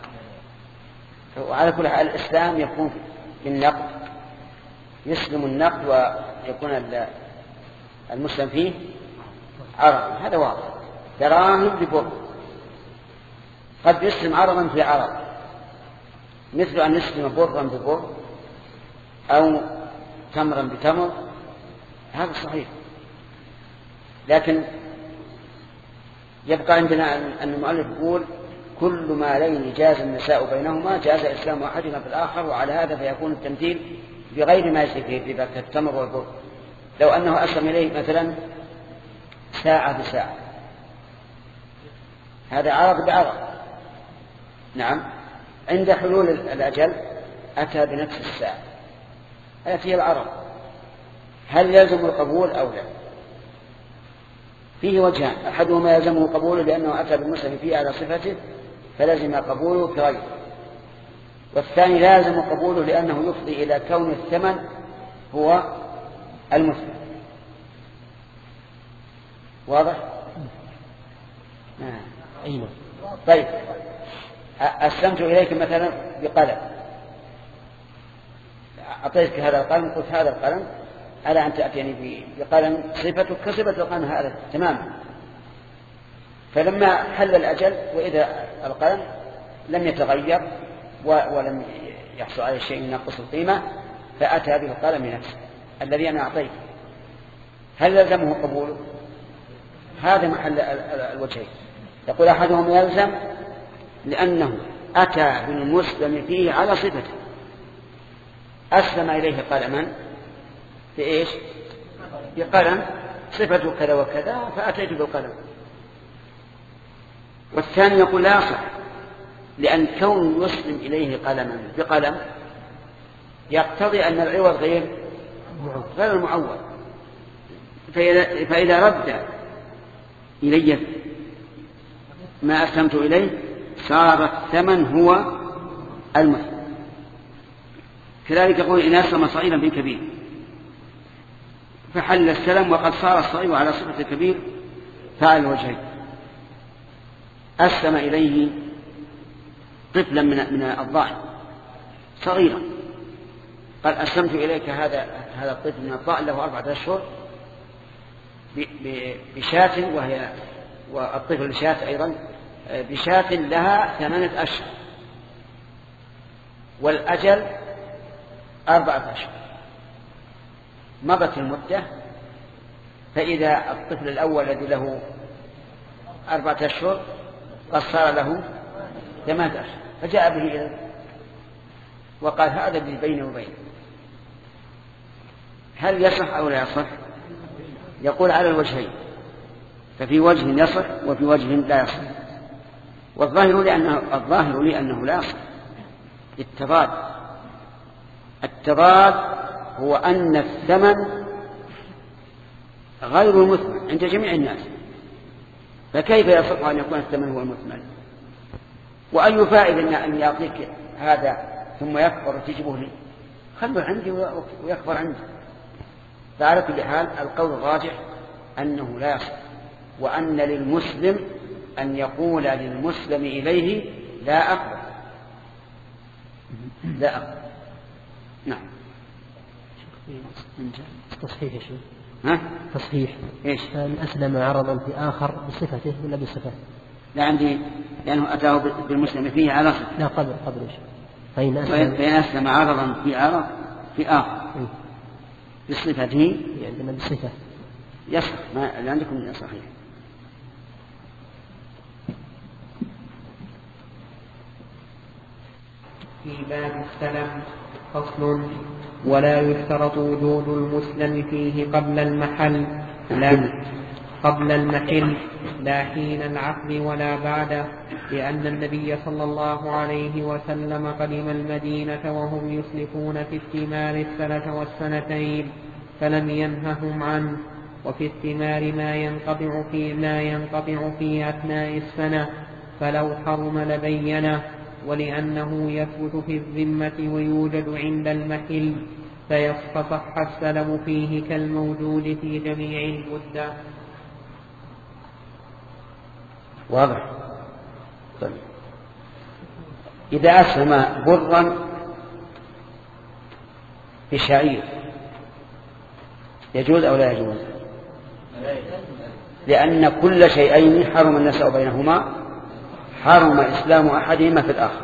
B: وعلى كل حال الإسلام يكون بالنقد، يسلم النقد ويكون المسلم فيه عرض، هذا واضح. دراهم ببر، قد يسلم عرضا في عرض، مثل أن يسلم برا ببر أو تمرا بتمر، هذا صحيح. لكن يبقى عندنا أن المؤلف يقول كل مالين جاز النساء بينهما جاز إسلام أحدهما في الآخر، وعلى هذا فيكون التمثيل بغير ما يجري فيه الربا كالتمر والبر. لو أنه أسلم إليه مثلا ساعة بساعة، هذا عرض بعرض. نعم. عند حلول الأجل أتى بنفس الساعة، هذا العرض، هل يلزم القبول أو لا؟ فيه وجهان: أحدهما يلزمه قبوله لأنه أتى بالمسلم فيه على صفته فلزم قبوله كغيره، والثاني لازم قبوله لأنه يفضي إلى كون الثمن هو المثمن. واضح؟ نعم.
A: أيوة.
B: طيب، أسلمت إليك مثلا بقلم، أعطيتك هذا القلم، قلت هذا القلم ألا أن تأتيني بقلم صفته كصفة القلم هذا تماما. فلما حل الأجل وإذا القلم لم يتغير ولم يحصل عليه شيء ينقص القيمة، فأتى به القلم نفسه الذي أنا أعطيته، هل لزمه قبوله؟ هذا محل الوجهين. يقول أحدهم يلزم لأنه أتى بالمسلم فيه على صفته، أسلم إليه قلما بإيش؟ بقلم صفته كذا وكذا فأتيت بالقلم. والثاني يقول لا يصح، لأن كون يسلم إليه قلما بقلم يقتضي أن العوض غير غير المعوض، فإذا, فإذا رد إلي ما أسلمت إليه صار الثمن هو المثل. كذلك يقول إن أسلم صغيرا بكبير فحل السلم وقد صار الصغير على صفة الكبير فعل الوجهين. أسلم إليه طفلا من من الضعن صغيرا، قال أسلمت إليك هذا هذا الطفل من الضعن له أربعة أشهر بشاة، وهي والطفل الشاة أيضا بشاة لها ثمانية أشهر والأجل أربعة أشهر. مضت المدة، فإذا الطفل الأول الذي له أربعة أشهر قد صار له ثمانية أشهر، فجاء به إليه وقال هذا الذي بيني وبينه، هل يصح أو لا يصح؟ يقول على الوجهين، ففي وجه يصح وفي وجه لا يصح. والظاهر لأنه الظاهر لأنه لا يصح. التضاد التضاد هو أن الثمن غير المثمن عند جميع الناس، فكيف يصح أن يكون الثمن هو المثمن؟ وأي فائدة أن يعطيك هذا ثم يكبر وتجيبه لي؟ خلوا عندي ويكبر عندي. فعلى كل حال القول الراجح أنه لا يصح، وأن للمسلم أن يقول للمسلم إليه لا أقبل لا أقبل. نعم.
A: تصحيح يا شيخ.
B: ها؟
A: تصحيح.
B: إيش؟
A: أن أسلم عرضا في آخر بصفته ولا بصفته؟
B: لا عندي، لأنه أتاه بالمسلم فيه على صفة.
A: لا قبل قبل إيش؟ فإن
B: أسلم, فإن أسلم عرضا في عرض في آخر بصفته
A: عندنا بصفة
B: يصح. ما عندكم صحيح.
F: في باب السلم فصل: ولا يشترط وجود المسلم فيه قبل المحل لا قبل المحل لا حين العقد ولا بعده، لأن النبي صلى الله عليه وسلم قدم المدينة وهم يسلفون في الثمار السنة والسنتين فلم ينههم عنه، وفي الثمار ما ينقطع في ما ينقطع في أثناء السنة، فلو حرم لبينه، ولأنه يثبت في الذمة ويوجد عند المحل فيصح السلم فيه كالموجود في جميع المدة.
B: واضح. طيب. إذا أسلم برا بشعير يجوز أو لا يجوز؟ لأن كل شيئين حرم النساء بينهما حرم إسلام أحدهما في الآخر.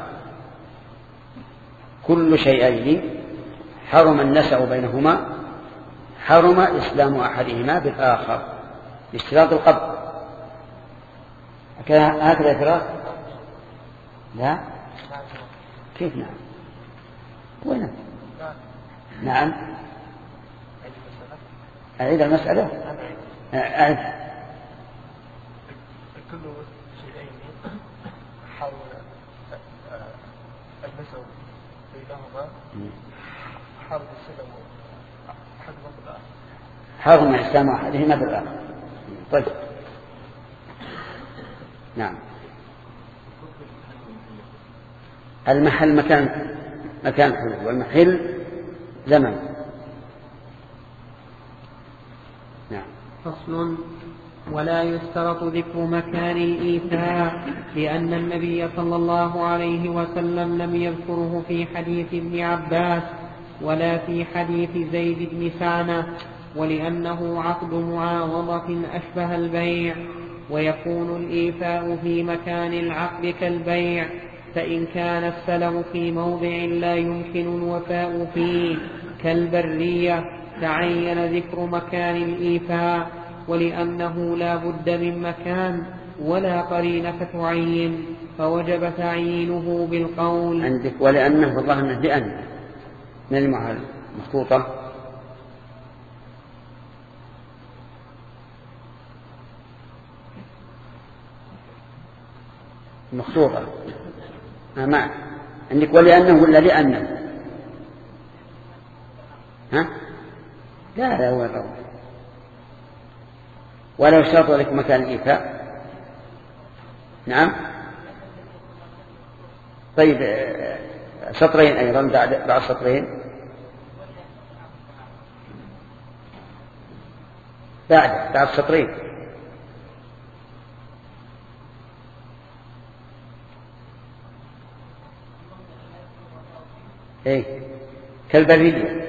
B: كل شيئين حرم النساء بينهما حرم إسلام أحدهما بالآخر باشتراط القبض. هكذا اعتراض؟ لا. كيف نعم؟ وين؟ نعم. أعيد المسألة. أعيد.
C: كل شيئين حرم النسب بينهما حرم السلم أحدهما بالآخر.
B: حرم إسلام أحدهما بالآخر. طيب. نعم. المحل مكان مكان حلول، والمحل زمن. نعم.
F: فصل: ولا يشترط ذكر مكان الإيفاء، لأن النبي صلى الله عليه وسلم لم يذكره في حديث ابن عباس ولا في حديث زيد بن سعنة، ولأنه عقد معاوضة أشبه البيع، ويكون الإيفاء في مكان العقد كالبيع، فإن كان السلم في موضع لا يمكن الوفاء فيه كالبرية تعين ذكر مكان الإيفاء، ولأنه لا بد من مكان ولا قرينة تعين فوجب تعيينه بالقول.
B: عندك ولأنه والله أنه بأن من المعال مخطوطة. مخطوطة ما معنى عندك ولأنه ولا لأنه؟ ها؟ لا لا هو الروض. ولو اشترط لك مكان الإيفاء. نعم. طيب سطرين أيضا بعد بعد سطرين بعد بعد سطرين ايه كالبرية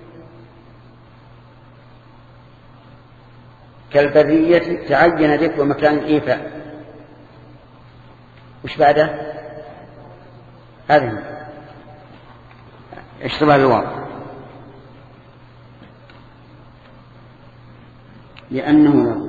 B: كالبرية تعين ذكر مكان الإيفاء. وش بعده؟ هذه اشتبه الواقع لأنه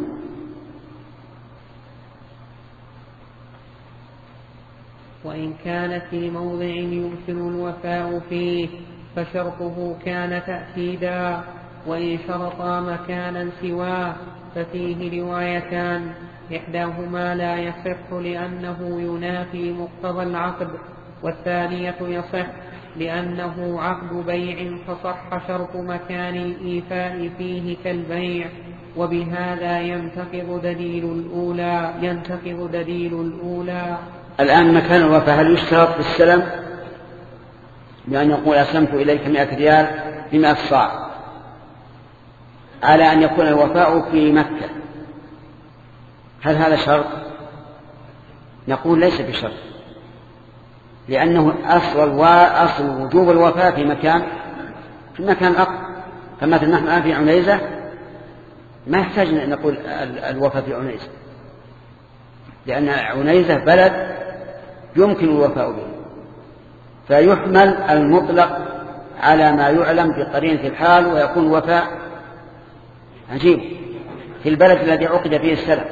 F: وإن كان في موضع يمكن الوفاء فيه فشرطه كان تأكيدا، وإن شرطا مكانا سواه ففيه روايتان، إحداهما لا يصح لأنه ينافي مقتضى العقد، والثانية يصح لأنه عقد بيع فصح شرط مكان الإيفاء فيه كالبيع، وبهذا ينتقض دليل الأولى ينتقض دليل الأولى.
B: الآن مكان الوفاء هل يشترط في السلم بأن يقول أسلمت إليك مئة ريال بمئة صاع على أن يكون الوفاء في مكة؟ هل هذا شرط؟ نقول ليس بشرط، لأنه أصل, أصل وجوب الوفاء في مكان في مكان أقل. فمثل نحن الآن في عنيزة ما يحتاج أن نقول الوفاء في عنيزة، لأن عنيزة بلد يمكن الوفاء به، فيحمل المطلق على ما يعلم بقرينة الحال، ويكون وفاء عجيب في البلد الذي عقد فيه السلف.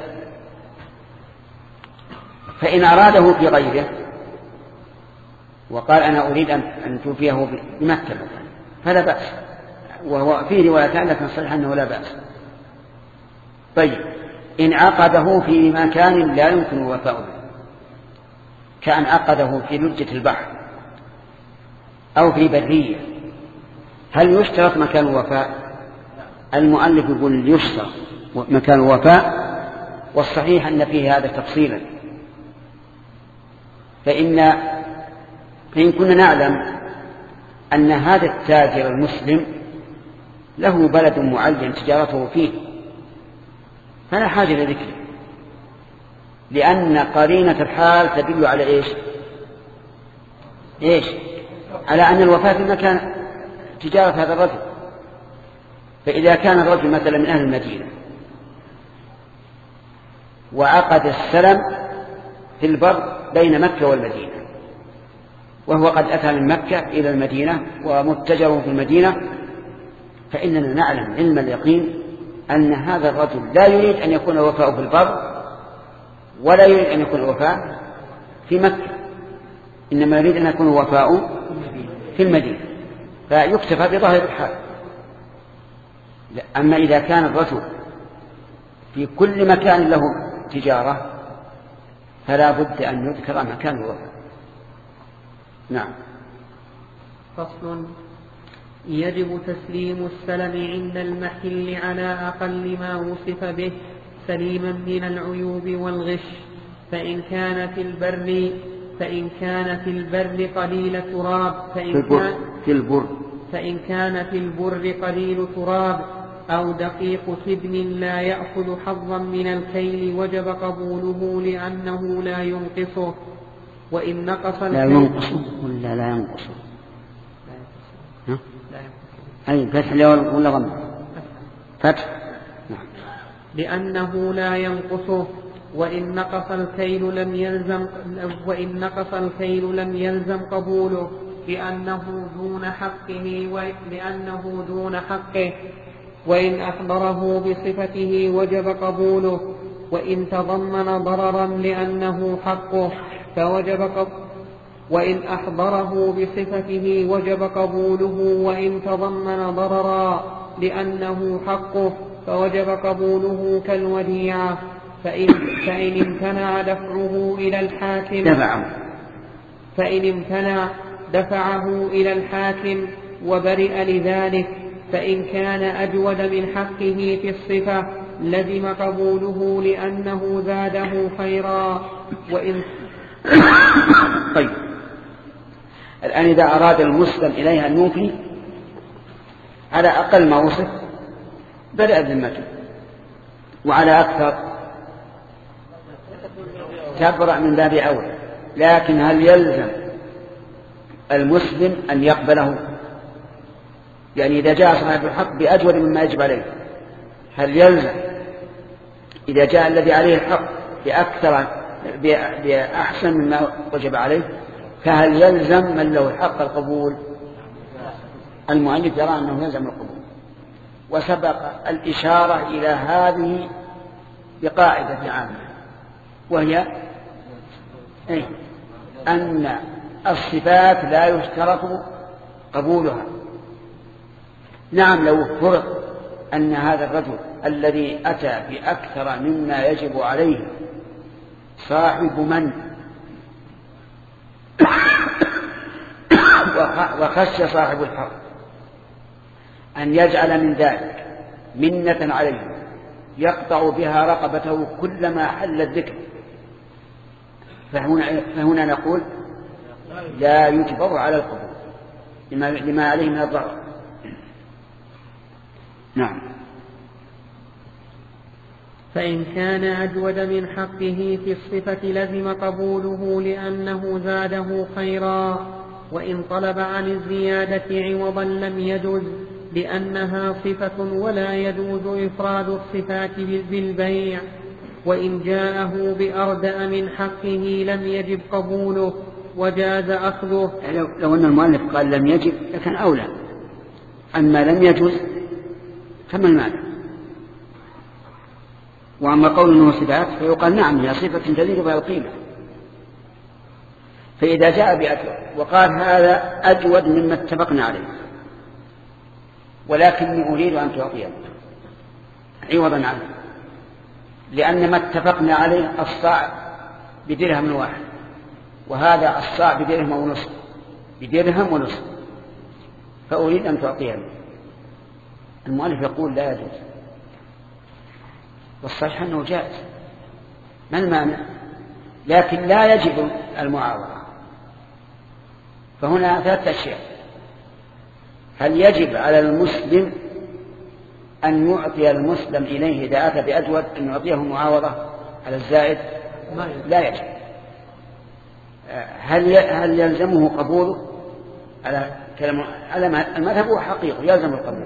B: فإن أراده في غيره وقال أنا أريد أن توفيه بمكة فلا بأس، وهو فيه روايتان لكن صحيح أنه لا بأس. طيب إن عقده في مكان لا يمكن الوفاء به، كأن عقده في لجة البحر أو في برية، هل يشترط مكان الوفاء؟ المؤلف يقول يشترط مكان الوفاء، والصحيح أن فيه هذا تفصيلا. فإن فإن كنا نعلم أن هذا التاجر المسلم له بلد معين تجارته فيه فلا حاجة لذكره، لأن قرينة الحال تدل على إيش؟ إيش؟ على أن الوفاة في مكان تجارة هذا الرجل. فإذا كان الرجل مثلا من أهل المدينة وعقد السلم في البر بين مكة والمدينة، وهو قد أتى من مكة إلى المدينة ومتجر في المدينة، فإننا نعلم علم اليقين أن هذا الرجل لا يريد أن يكون الوفاء في البر ولا يريد أن يكون الوفاء في مكة، إنما يريد أن يكون الوفاء في المدينة، فيكتفى بظاهر الحال. أما إذا كان الرجل في كل مكان له تجارة فلا بد أن يذكر مكان الوفاء. نعم.
F: فصل: يجب تسليم السلم عند المحل على أقل ما وصف به سليما من العيوب والغش، فإن كان في البر فإن كان في البر قليل تراب فإن كان
B: في البر
F: فإن كان في البر قليل تراب أو دقيق سبن لا يأخذ حظا من الكيل وجب قبوله لأنه لا ينقصه، وإن نقص
B: لا ينقص ولا لا ينقص ها؟ أي فتح ولا ضم؟ فتح.
F: لأنه لا ينقصه، وإن نقص الكيل لم يلزم وإن نقص الكيل لم يلزم قبوله لأنه دون حقه ولأنه دون حقه، وإن أحضره بصفته وجب قبوله، وإن تضمن ضررا لأنه حقه فوجب قبوله وإن أحضره بصفته وجب قبوله، وإن تضمن ضررا لأنه حقه فوجب قبوله كالوديعة. فإن, فإن امتنع دفعه إلى الحاكم
B: دفعه
F: فإن امتنع دفعه إلى الحاكم وبرئ لذلك. فإن كان أجود من حقه في الصفة لزم قبوله لأنه زاده خيرا. وإن
B: طيب الآن إذا أراد المسلم إليها أن يوفي على أقل ما وصف بدأ ذمته، وعلى أكثر تبرأ من باب أولى. لكن هل يلزم المسلم أن يقبله؟ يعني إذا جاء صاحب الحق بأجود مما يجب عليه، هل يلزم إذا جاء الذي عليه الحق بأكثر بأحسن مما وجب عليه، فهل يلزم من له الحق القبول؟ المؤلف يرى أنه يلزم القبول، وسبق الإشارة إلى هذه بقاعدة عامة، وهي إيه؟ أن الصفات لا يشترط قبولها. نعم لو فرض أن هذا الرجل الذي أتى بأكثر مما يجب عليه صاحب من وخشى صاحب الحق أن يجعل من ذلك منة عليه يقطع بها رقبته كلما حل الذكر، فهنا, فهنا نقول لا يجبر على القبول لما, لما عليه من الضرر. نعم.
F: فإن كان أجود من حقه في الصفة لزم قبوله لأنه زاده خيرا. وإن طلب عن الزيادة عوضا لم يجز لأنها صفة ولا يجوز إفراد الصفات بالبيع. وإن جاءه بأردأ من حقه لم يجب قبوله وجاز أخذه.
B: لو, لو أن المؤلف قال لم يجب لكن أولى، أما لم يجوز فما المعنى؟ وأما قول أنه صفات فيقال نعم هي صفة تزيد بها القيمة. فإذا جاء بأجود وقال هذا أجود مما اتفقنا عليه ولكني أريد أن تعطيني عوضا عنه، لأن ما اتفقنا عليه الصاع بدرهم واحد وهذا الصاع بدرهم ونصف بدرهم ونصف فأريد أن تعطيني. المؤلف يقول لا يجوز، والصحيح أنه جائز، ما المانع؟ لكن لا يجب المعاوضة. فهنا ثلاثة أشياء: هل يجب على المسلم أن يعطي المسلم إليه إذا أتى بأجود أن يعطيه معاوضة على الزائد؟ لا يجب. هل هل يلزمه قبوله؟ على كلام على المذهب هو حقيقي يلزم القبول.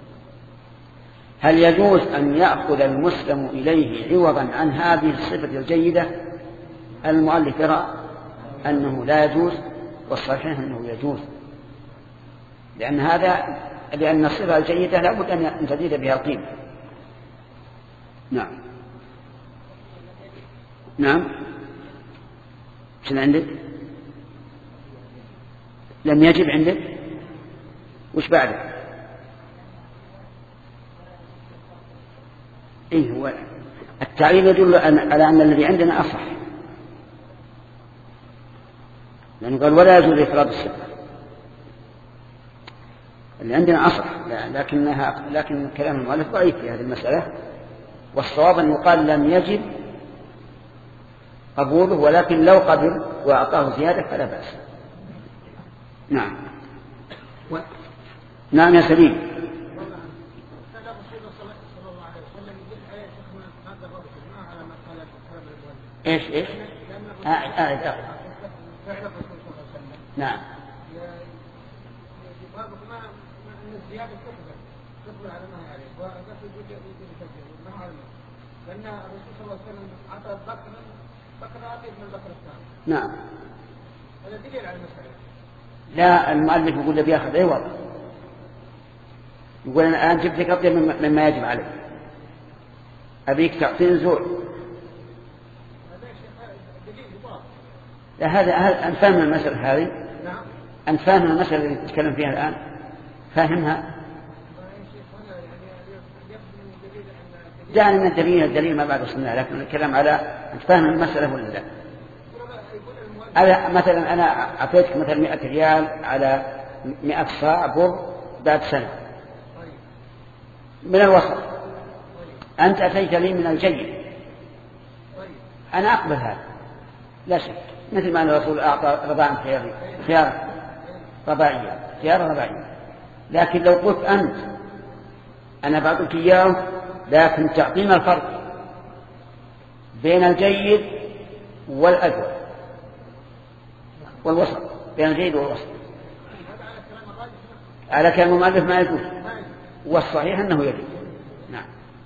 B: هل يجوز أن يأخذ المسلم إليه عوضا عن هذه الصفة الجيدة؟ المؤلف يرى أنه لا يجوز، والصحيح أنه يجوز، لأن هذا لأن الصفة الجيدة لا بد أن تزيد بها قيمة. نعم نعم شنو عندك؟ لم يجب عندك؟ وش بعده؟ إيه هو التعليل يدل على أن الذي عندنا أصح، لأنه قال ولا يجوز إفراد الصفة. اللي عندنا أصح، لكنها لكن كلام المؤلف ضعيف في هذه المسألة، والصواب أن يقال لم يجب قبوله، ولكن لو قبل وأعطاه زيادة فلا بأس. نعم و... نعم يا سليم. ايش ايش قاعد قاعد آه نعم
C: الزيادة تقبل تقبل على ما هي عليه وقصد وجه وجه ما هو لأن الرسول صلى الله عليه وسلم عطى بكرا بكرا أطيب من البكر الثاني.
B: نعم
C: هذا دليل على المسألة.
B: لا المؤلف يقول له بياخذ أي وضع، يقول أنا الآن جبت لك أطيب مما يجب عليه، أبيك تعطيني زور. لا هذا أنت فاهم المسألة هذه؟
C: نعم.
B: أنت فاهم المسألة اللي نتكلم فيها الآن؟ فاهمها؟ دعنا من الدليل الدليل ما بعد السنة، لكن الكلام على أنت فاهم المسألة ولا لا؟ مثلا أنا أعطيتك مثلا مئة ريال على مئة صاع بر بعد سنة من الوسط، أنت أتيت لي من الجيد، أنا أقبل هذا لا شك، مثل ما أن الرسول أعطى رضاعا خياري خيار رضاعية خيار رضاعية. لكن لو قلت أنت أنا بعطيك إياه لكن تعطينا الفرق بين الجيد والأجود والوسط، بين الجيد والوسط، على كلام المؤلف ما يجوز، والصحيح أنه يجوز. نعم.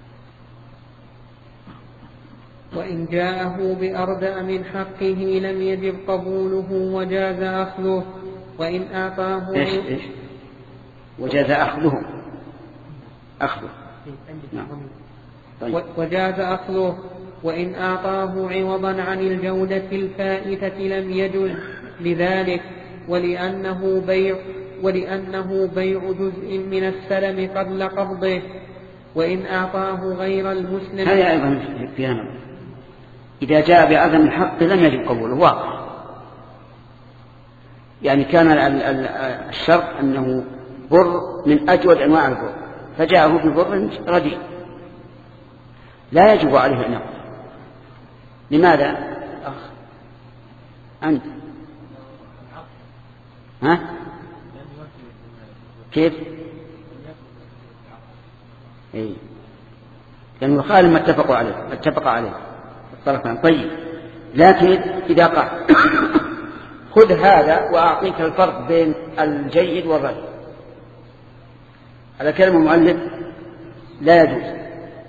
F: وإن جاءه بأردأ من حقه لم يجب قبوله وجاز أخذه، وإن أعطاه
B: إيش إيش وجاز أخذه أخذه نعم.
F: طيب. وجاز أخذه، وإن أعطاه عوضا عن الجودة الفائتة لم يجوز لذلك، ولأنه بيع ولأنه بيع جزء من السلم قبل قبضه. وإن أعطاه غير المسلم
B: هذا أيضا فيها نظر، إذا جاء بعدم الحق لم يجب قبوله واضح، يعني كان الشرط أنه بر من أجود أنواع البر فجاءه ببر رديء لا يجب عليه أن يقبل. لماذا أخ أنت ها كيف اي لأنه يخالف ما اتفقوا عليه ما اتفق عليه الطرفان. طيب لكن إذا قال خذ هذا وأعطيك الفرق بين الجيد والرديء على كلمة المؤلف لا يجوز،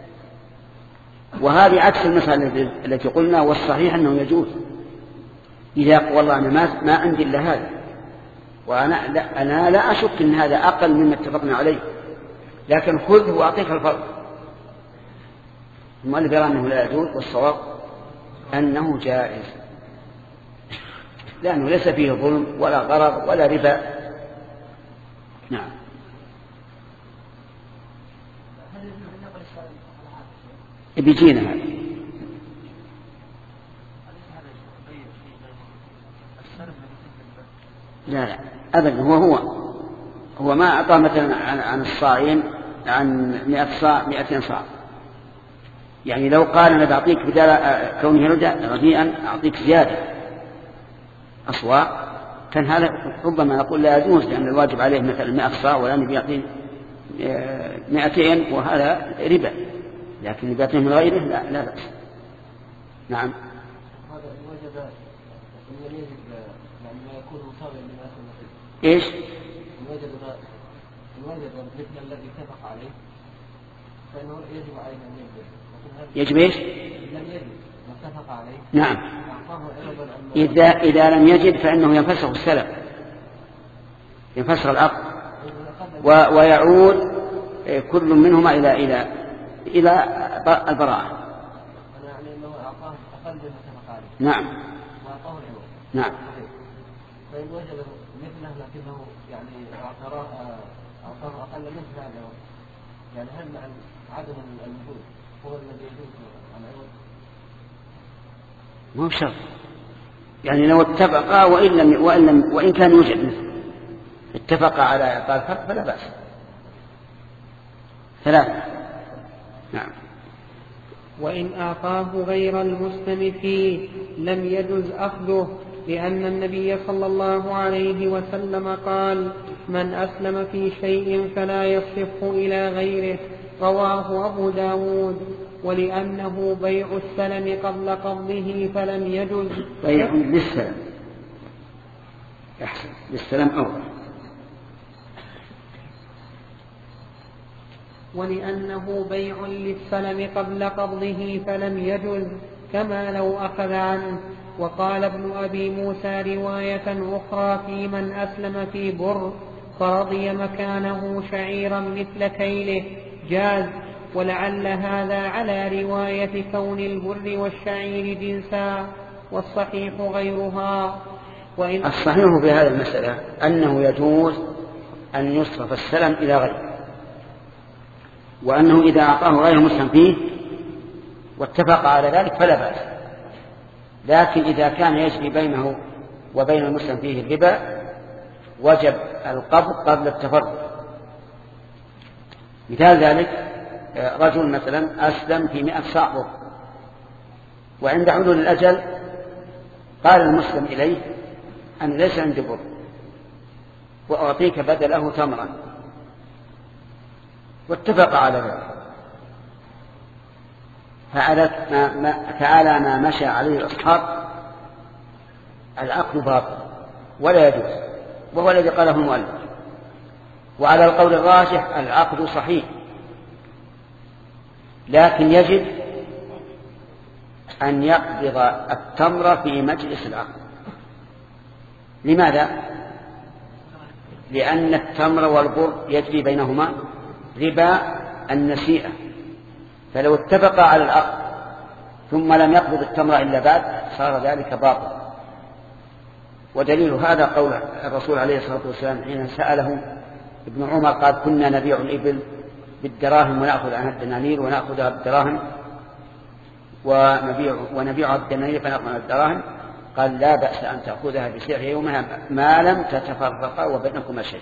B: وهذه عكس المسألة التي قلنا والصحيح أنه يجوز. إذا والله أنا ما, ما عندي إلا هذا وأنا لا, أنا لا أشك أن هذا أقل مما اتفقنا عليه، لكن خذه وأعطيك الفرق. المؤلف يرى أنه لا يجوز، والصواب أنه جائز لأنه ليس فيه ظلم ولا غرض ولا ربا. نعم. بيجينا هذا لا لا أبدا، هو هو هو ما أعطى مثلا عن, عن الصاعين عن مئة صاع مئتين صاع، يعني لو قال أنا بعطيك بدل كونه رديئا أعطيك زيادة أصواع كان هذا ربما نقول لا يجوز، لأن الواجب عليه مثلا مئة صاع والآن بيعطيه مئتين وهذا ربا، لكن اللي بيعطيه من غيره لا لا بأس. نعم.
D: هذا الوجب أن يجب لما يكون مساويا لما يكون
B: إيش؟
D: الوجب الوجب مثل الذي اتفق عليه فإنه يجب عليه أن يجب.
B: يجب إيش؟
D: لم يجب ما اتفق عليه.
B: نعم. إذا إذا لم يجد فإنه ينفسخ السلف ينفسخ العقد ويعود كل منهما إلى إلى إلى البراءة.
D: أنا يعني أنه أعطاه أقل مما اتفق عليه.
B: نعم.
D: وأعطاه العوض.
B: نعم.
D: فإن وجد مثله لكنه يعني أعطاه أعطاه أقل منه هذا، يعني هل مع عدم الوجود هو الذي يجوز العوض؟
B: ما هو شرط، يعني لو اتفقا وإن لم وإن لم وإن كان يوجد مثل اتفقا على إعطاء الفرق فلا بأس. ثلاثة. نعم.
F: وإن أعطاه غير المسلم فيه لم يجز أخذه، لأن النبي صلى الله عليه وسلم قال: من أسلم في شيء فلا يصرفه إلى غيره، رواه أبو داود. ولأنه بيع السلم قبل قبضه فلم يجز.
B: بيع للسلم أحسن، للسلم أول.
F: ولأنه بيع للسلم قبل قبضه فلم يجز، كما لو أخذ عنه. وقال ابن أبي موسى رواية أخرى في من أسلم في بر فرضي مكانه شعيرا مثل كيله جاز، ولعل هذا على رواية كون البر والشعير جنسا، والصحيح غيرها. وإن
B: الصحيح في هذه المسألة أنه يجوز أن يصرف السلم إلى غيره، وأنه إذا أعطاه غير مسلم فيه واتفق على ذلك فلا بأس. لكن إذا كان يجري بينه وبين المسلم فيه الربا وجب القبض قبل التفرق. مثال ذلك رجل مثلا أسلم في مئة صاع بر، وعند حلول الأجل قال المسلم إليه أن ليس عندي بر وأعطيك بدله تمرا، واتفق على ذلك، فعلى ما مشى عليه الأصحاب العقد باطل ولا يجوز، وهو الذي قاله المؤلف. وعلى القول الراجح العقد صحيح، لكن يجب أن يقبض التمر في مجلس العقد. لماذا؟ لأن التمر والبر يجري بينهما ربا النسيئة، فلو اتفق على العقد ثم لم يقبض التمر إلا بعد صار ذلك باطل. ودليل هذا قول الرسول عليه الصلاة والسلام حين سأله ابن عمر قال كنا نبيع الإبل بالدراهم ونأخذ عنها الدنانير ونأخذها بالدراهم ونبيع ونبيعها بالدنانير فنأخذ عنها الدراهم، قال لا بأس أن تأخذها بسعر يومها ما لم تتفرقا وبينكما شيء.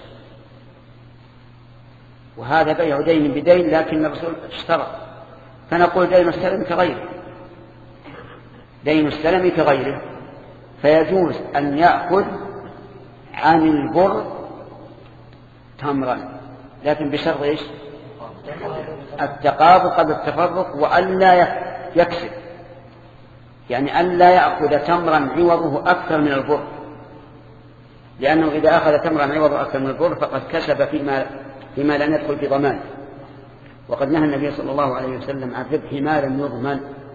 B: وهذا بيع دين بدين، لكن الرسول اشترط، فنقول دين السلم كغيره، دين السلم كغيره، فيجوز أن يأخذ عن البر تمرا، لكن بشرط ايش؟ التقابض قبل التفرق، وألا يكسب، يعني ألا يأخذ تمرا عوضه أكثر من البر، لأنه إذا أخذ تمرا عوضه أكثر من البر فقد كسب فيما, فيما لا يدخل في ضمان. وقد نهى النبي صلى الله عليه وسلم عن ربح ما لم يضمن.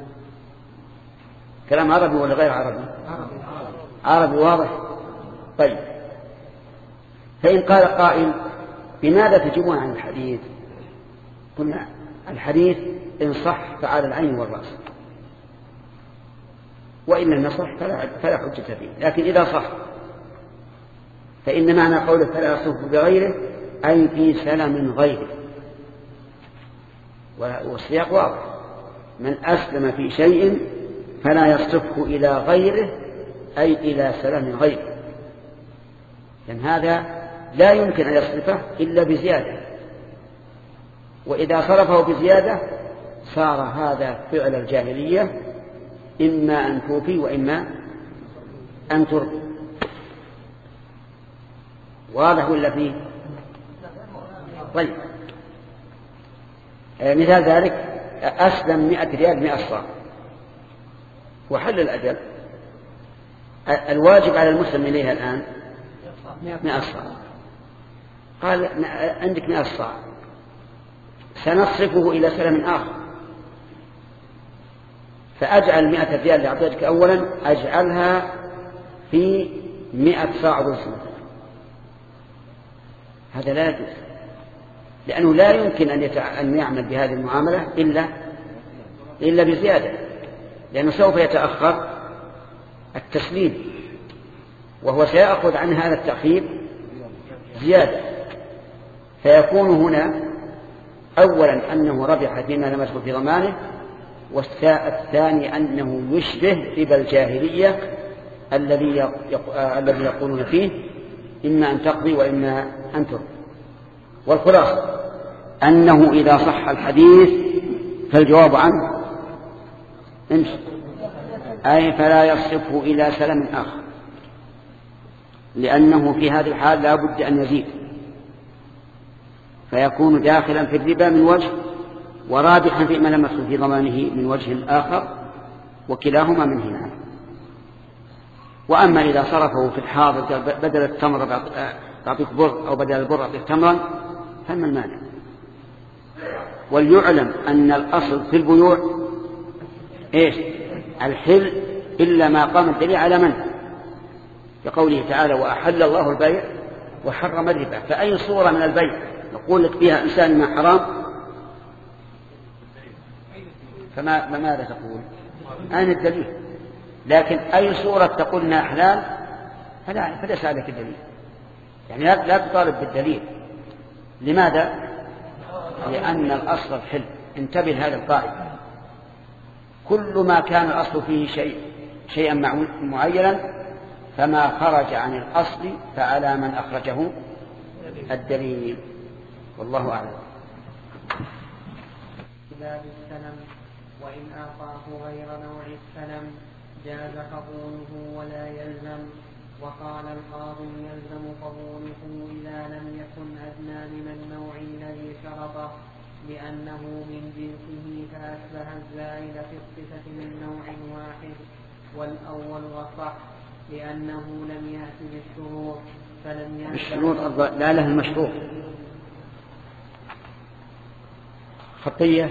B: كلام عربي ولا غير عربي؟ عربي واضح. طيب، فإن قال قائل بماذا تجيبون عن الحديث؟ قلنا الحديث إن صح فعلى العين والرأس، وإن لم يصح فلا حجة فيه. لكن إذا صح فإن معنى قوله فلا يصف بغيره أي في سلم غيره، والسياق واضح: من أسلم في شيء فلا يصرفه إلى غيره أي إلى سلم غيره، لأن هذا لا يمكن أن يصرفه إلا بزيادة، وإذا صرفه بزيادة صار هذا فعل الجاهلية، إما أن توفي وإما أن ترفي. واضح ولا فيه؟ طيب، مثال ذلك أسلم مئة ريال مئة صاع وحل الأجل، الواجب على المسلم إليها الآن مئة صاع. قال عندك مئة صاع، سنصرفه إلى سلم آخر، فأجعل مئة ريال اللي أعطيتك أولا أجعلها في مئة صاع رز. هذا لا يجوز، لأنه لا يمكن أن يعمل بهذه المعاملة إلا إلا بزيادة، لأنه سوف يتأخر التسليم، وهو سيأخذ عن هذا التأخير زيادة، فيكون هنا أولا أنه ربح فيما لم يدخل في ضمانه، والثاني أنه يشبه ربا الجاهلية الذي الذي يقولون فيه إما أن تقضي وإما أن ترد. والخلاصة أنه إذا صح الحديث فالجواب عنه امشي، أي فلا يصرفه إلى سلم آخر، لأنه في هذه الحال لا بد أن يزيد، فيكون داخلا في الربا من وجه ورابحا فيما لم يدخل في ضمانه من وجه آخر، وكلاهما من هنا. وأما إذا صرفه في الحاضر بدل التمر تعطيك بر أو بدل البر تعطيك تمرا فما المانع؟ وليعلم أن الأصل في البيوع إيش؟ الحل إلا ما قام الدليل على منه، كقوله تعالى وأحل الله البيع وحرم الربا. فأي صورة من البيع نقول لك فيها إنسان ما حرام فما ماذا تقول؟ أين الدليل؟ لكن أي صورة تقول إنها حلال فلا فليس عليك الدليل، يعني لا تطالب بالدليل. لماذا؟ لأن الأصل الحل. انتبه هذا القاعدة، كل ما كان الأصل فيه شيء شيئا معينا فما خرج عن الأصل فعلى من أخرجه الدليل. والله أعلم.
F: باب السلم وإن أعطاه غير نوع السلم جاز قبوله ولا يلزم. وقال القاضي يلزم قبوله إذا لم يكن أدنى من النوع الذي شرطه لأنه من جنسه فأشبه الزائد في الصفة من نوع واحد. والأول أصح لأنه لم يأت بالشروط فلم يأت
B: بالشروط لا له المشروط. خطية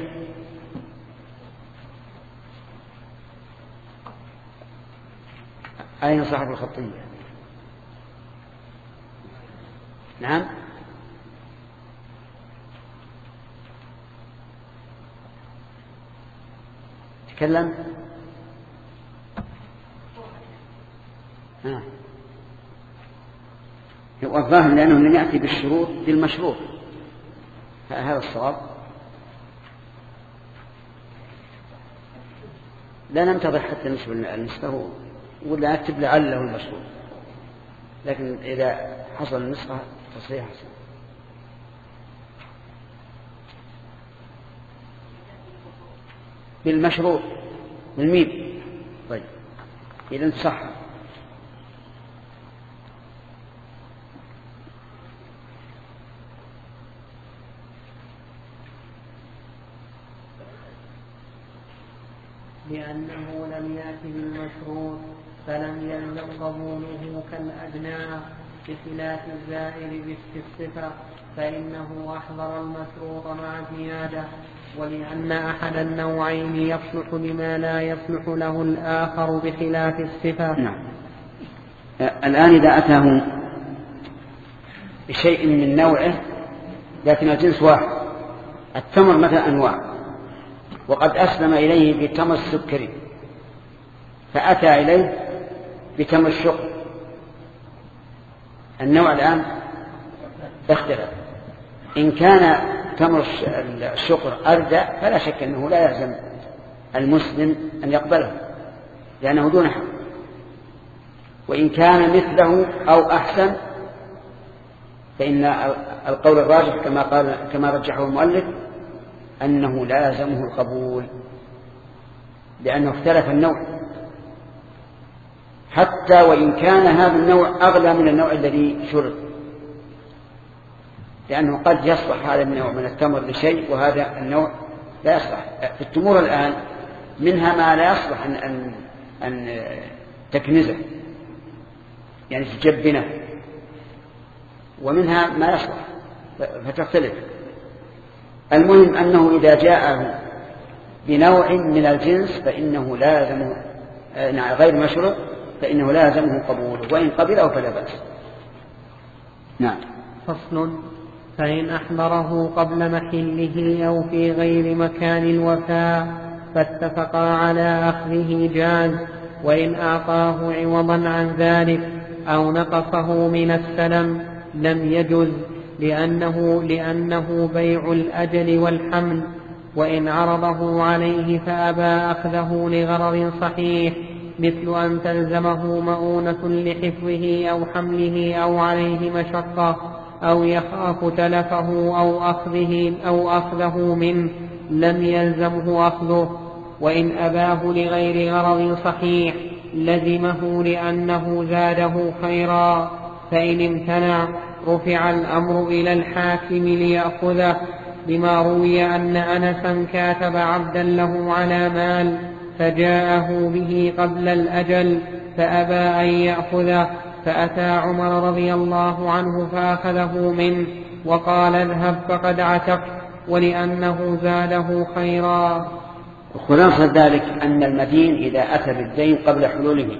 B: أين صاحب الخطية؟ نعم تكلم. ها هو الظاهر لأنه لم يأتي بالشروط بالمشروط. هذا الصواب. لا ننتظر حتى نسب النسخة ولا نكتب لعله المشروط، لكن إذا حصل النسخة تصحيح حسن. بالمشروط بالميم. طيب إذا صح.
F: لأنه لم يأت بالمشروط فلم يلزم قبوله كالأدنى بخلاف الزائر بالصفة فإنه أحضر المشروط مع زيادة. ولأن أحد النوعين يصلح لما لا يصلح له الآخر بخلاف الصفة.
B: نعم. الآن إذا أتاه بشيء من نوعه لكن الجنس واحد، التمر مثلا أنواع، وقد أسلم إليه بتمر السكري فأتى إليه بتمر الشقر، النوع الآن اختلف. إن كان تمر الشقر أردى فلا شك أنه لا يلزم المسلم أن يقبله لأنه دون حق، وإن كان مثله أو أحسن فإن القول الراجح كما قال كما رجحه المؤلف أنه لا يلزمه القبول لأنه اختلف النوع، حتى وإن كان هذا النوع أغلى من النوع الذي شرط، لأنه قد يصلح هذا النوع من التمر لشيء وهذا النوع لا يصلح. في التمور الآن منها ما لا يصلح أن, أن, أن تكنزه يعني تجبنه، ومنها ما يصلح فتختلف. المهم أنه إذا جاءه بنوع من الجنس فإنه لازم غير مشروع فإنه لازمه قبوله، وإن قبله فلا بأس. نعم.
F: فصل. فإن أحضره قبل محله أو في غير مكان الوفاء فاتفقا على أخذه جاز، وإن أعطاه عوضا عن ذلك أو نقصه من السلم لم يجز لأنه, لأنه بيع الأجل والحمل. وإن عرضه عليه فأبى أخذه لغرض صحيح مثل أن تلزمه مؤونة لحفظه أو حمله أو عليه مشقة أو يخاف تلفه أو أخذه, أو أخذه منه لم يلزمه أخذه. وإن أباه لغير غرض صحيح لزمه لأنه زاده خيرا، فإن امتنع رفع الأمر إلى الحاكم ليأخذه، لما روي أن أنسا كاتب عبدا له على مال فجاءه به قبل الأجل فأبى أن يأخذه، فأتى عمر رضي الله عنه فأخذه منه وقال اذهب فقد عتق، ولأنه زاده خيرا.
B: خلاصة ذلك أن المدين إذا أتى بالدين قبل حلوله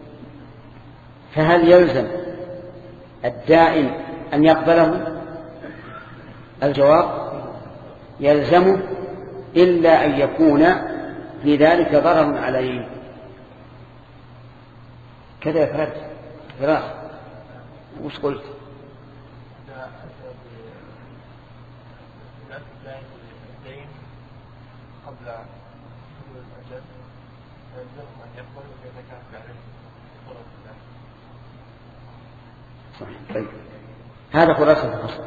B: فهل يلزم الدائن أن يقبله؟ الجواب يلزمه إلا أن يكون في ذلك ضرر عليه. كذا فرد فراغ. وش قلت؟
E: طول الأجل فيلزمهم أن يقبلوا ويتكافئ عليهم طلب الله.
B: صحيح. طيب هذا خلاصة الفصل.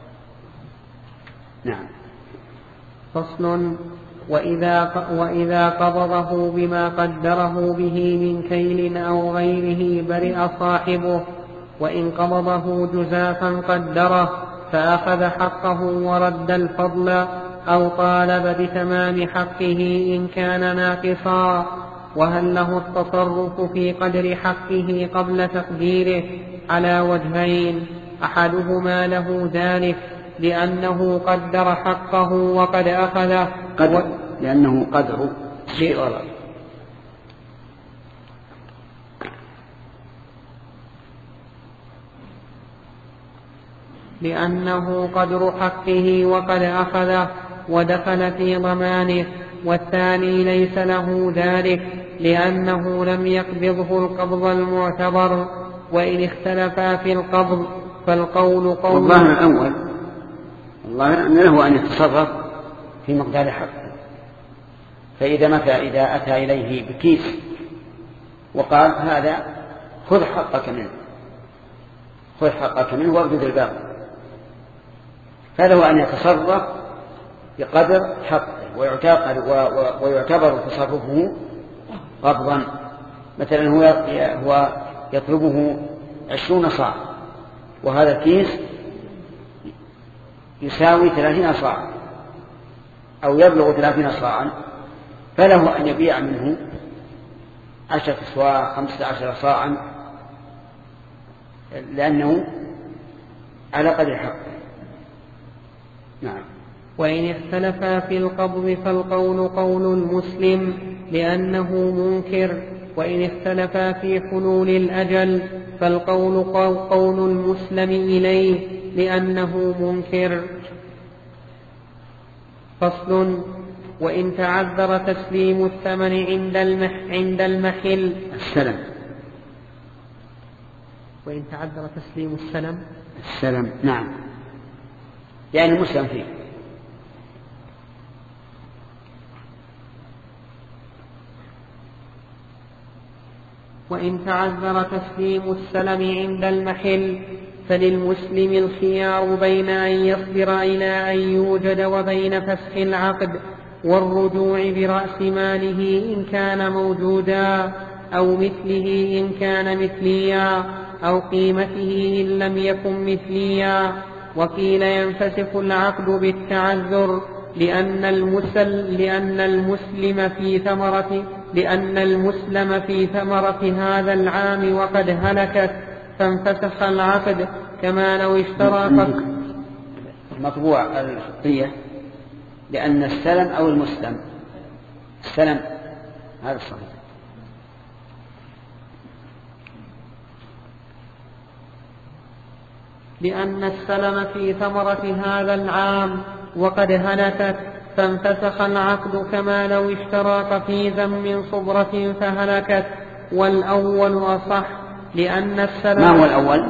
B: نعم.
F: فصل. وإذا, وإذا قبضه بما قدره به من كيل أو غيره برئ صاحبه، وإن قبضه جزافا قدره فأخذ حقه ورد الفضل، أو طالب بتمام حقه إن كان ناقصا. وهل له التصرف في قدر حقه قبل تقديره؟ على وجهين: أحدهما له ذلك لأنه قدر حقه وقد أخذه،
B: قدر لأنه قدر شيء غلط،
F: لأنه قدر حقه وقد أخذه ودخل في ضمانه. والثاني ليس له ذلك لأنه لم يقبضه القبض المعتبر. وإن اختلفا في القبض فالقول قول.
B: والظاهر الأول الظاهر أن له أن يتصرف في مقدار حقه. فإذا متى إذا أتى إليه بكيس وقال هذا خذ حقك منه خذ حقك منه وابدد الباقي، فله أن يتصرف بقدر حقه ويعتبر تصرفه قبضا. مثلا هو هو يطلبه عشرون صاع وهذا الكيس يساوي ثلاثين صاع أو يبلغ ثلاثين صاعا، فله أن يبيع منه عشرة صواع خمسة عشر صاعا لأنه على قدر حقه. نعم.
F: وإن اختلفا في القبض فالقول قول المسلم لأنه منكر. وإن اختلفا في حلول الأجل فالقول قول المسلم إليه لأنه منكر. فصل. وإن تعذر تسليم الثمن عند المح عند المحل
B: السلم
F: وإن تعذر تسليم السلم
B: السلم نعم، يعني المسلم فيه.
F: وإن تعذر تسليم السلم عند المحل فللمسلم الخيار بين أن يصبر إلى أن يوجد وبين فسخ العقد والرجوع برأس ماله إن كان موجودا، أو مثله إن كان مثليا، أو قيمته إن لم يكن مثليا. وقيل ينفسخ العقد بالتعذر لأن المسل لأن المسلم في ثمرة لأن المسلم في ثمرة هذا العام وقد هلكت فانفسخ العقد كما لو اشترى.
B: مطبوع الخطية لأن السلم أو المسلم السلم هذا الصحيح.
F: لأن السلم في ثمرة هذا العام وقد هلكت فانفسخ العقد كما لو اشترى قفيزا من صبرة فهلكت. والأول أصح لأن السلم.
B: ما هو الأول؟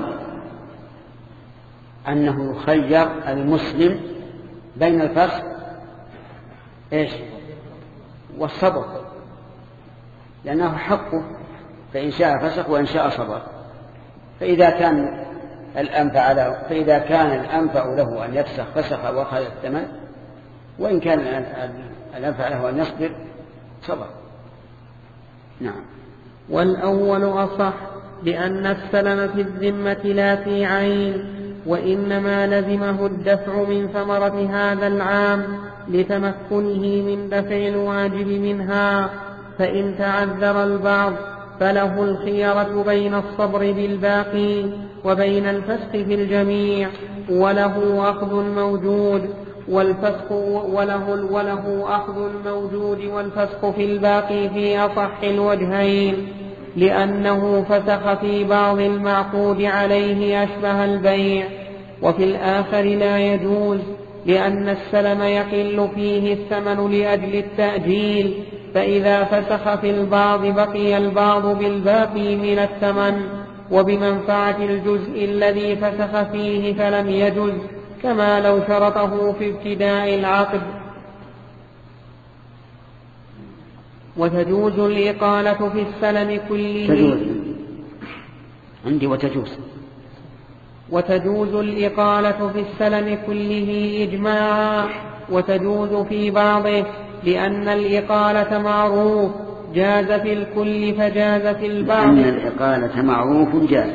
B: أنه يخير المسلم بين الفسخ إيش والصبر، لأنه حقه، فإن شاء فسخ وإن شاء صبر. فإذا كان الأنفع له فإذا كان الأنفع له أن يفسخ فسخ وأخذ الثمن، وإن كان الأنفع له أن يصبر صبر. نعم.
F: والأول أصح لأن السلم في الذمة لا في عين، وإنما لزمه الدفع من ثمرة هذا العام لتمكنه من دفع الواجب منها. فإن تعذر البعض فله الخيرة بين الصبر بالباقي وبين الفسخ في الجميع، وله أخذ الموجود والفسخ وله, وله أخذ الموجود والفسخ في الباقي في أصح الوجهين، لأنه فسخ في بعض المعقود عليه أشبه البيع، وفي الآخر لا يجوز لأن السلم يقل فيه الثمن لأجل التأجيل، فإذا فسخ في البعض بقي البعض بالباقي من الثمن وبمنفعة الجزء الذي فسخ فيه فلم يجز، كما لو شرطه في ابتداء العقد. وتجوز الإقالة في السلم كله.
B: تجوز عندي وتجوز
F: وتجوز الإقالة في السلم كله إجماعا، وتجوز في بعضه، لأن الإقالة معروف جاز في الكل فجاز في البعض.
B: لأن الإقالة معروف جاز.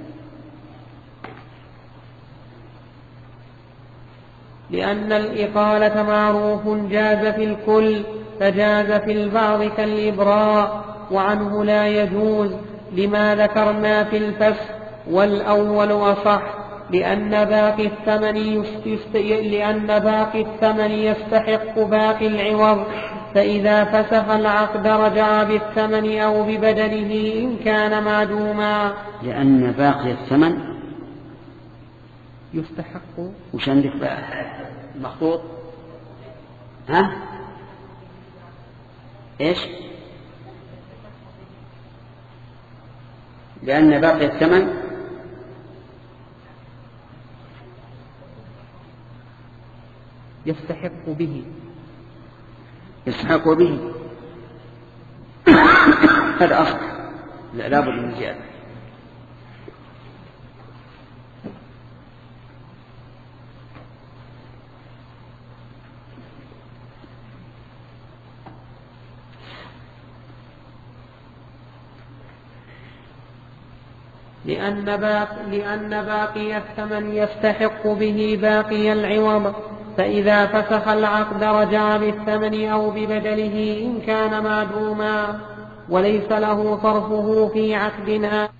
F: لأن الإقالة معروف جاز في الكل فجاز في البعض كالإبراء، وعنه لا يجوز لما ذكرنا في الفسخ، والأول أصح، لأن باقي الثمن يست... لأن باقي الثمن يستحق باقي العوض، فإذا فسخ العقد رجع بالثمن أو ببدله إن كان معدوما.
B: لأن باقي الثمن
F: يستحق.
B: وش عندك بقى المخطوط؟ ها إيش؟ لأن باقي الثمن
F: يستحق به
B: يستحق به هذا أصح، لا بد من زيادة.
F: لأن باقي, لأن باقي الثمن يستحق به باقي العوض، فإذا فسخ العقد رجع بالثمن أو ببدله إن كان معدوما، وليس له صرفه في عقد آخر.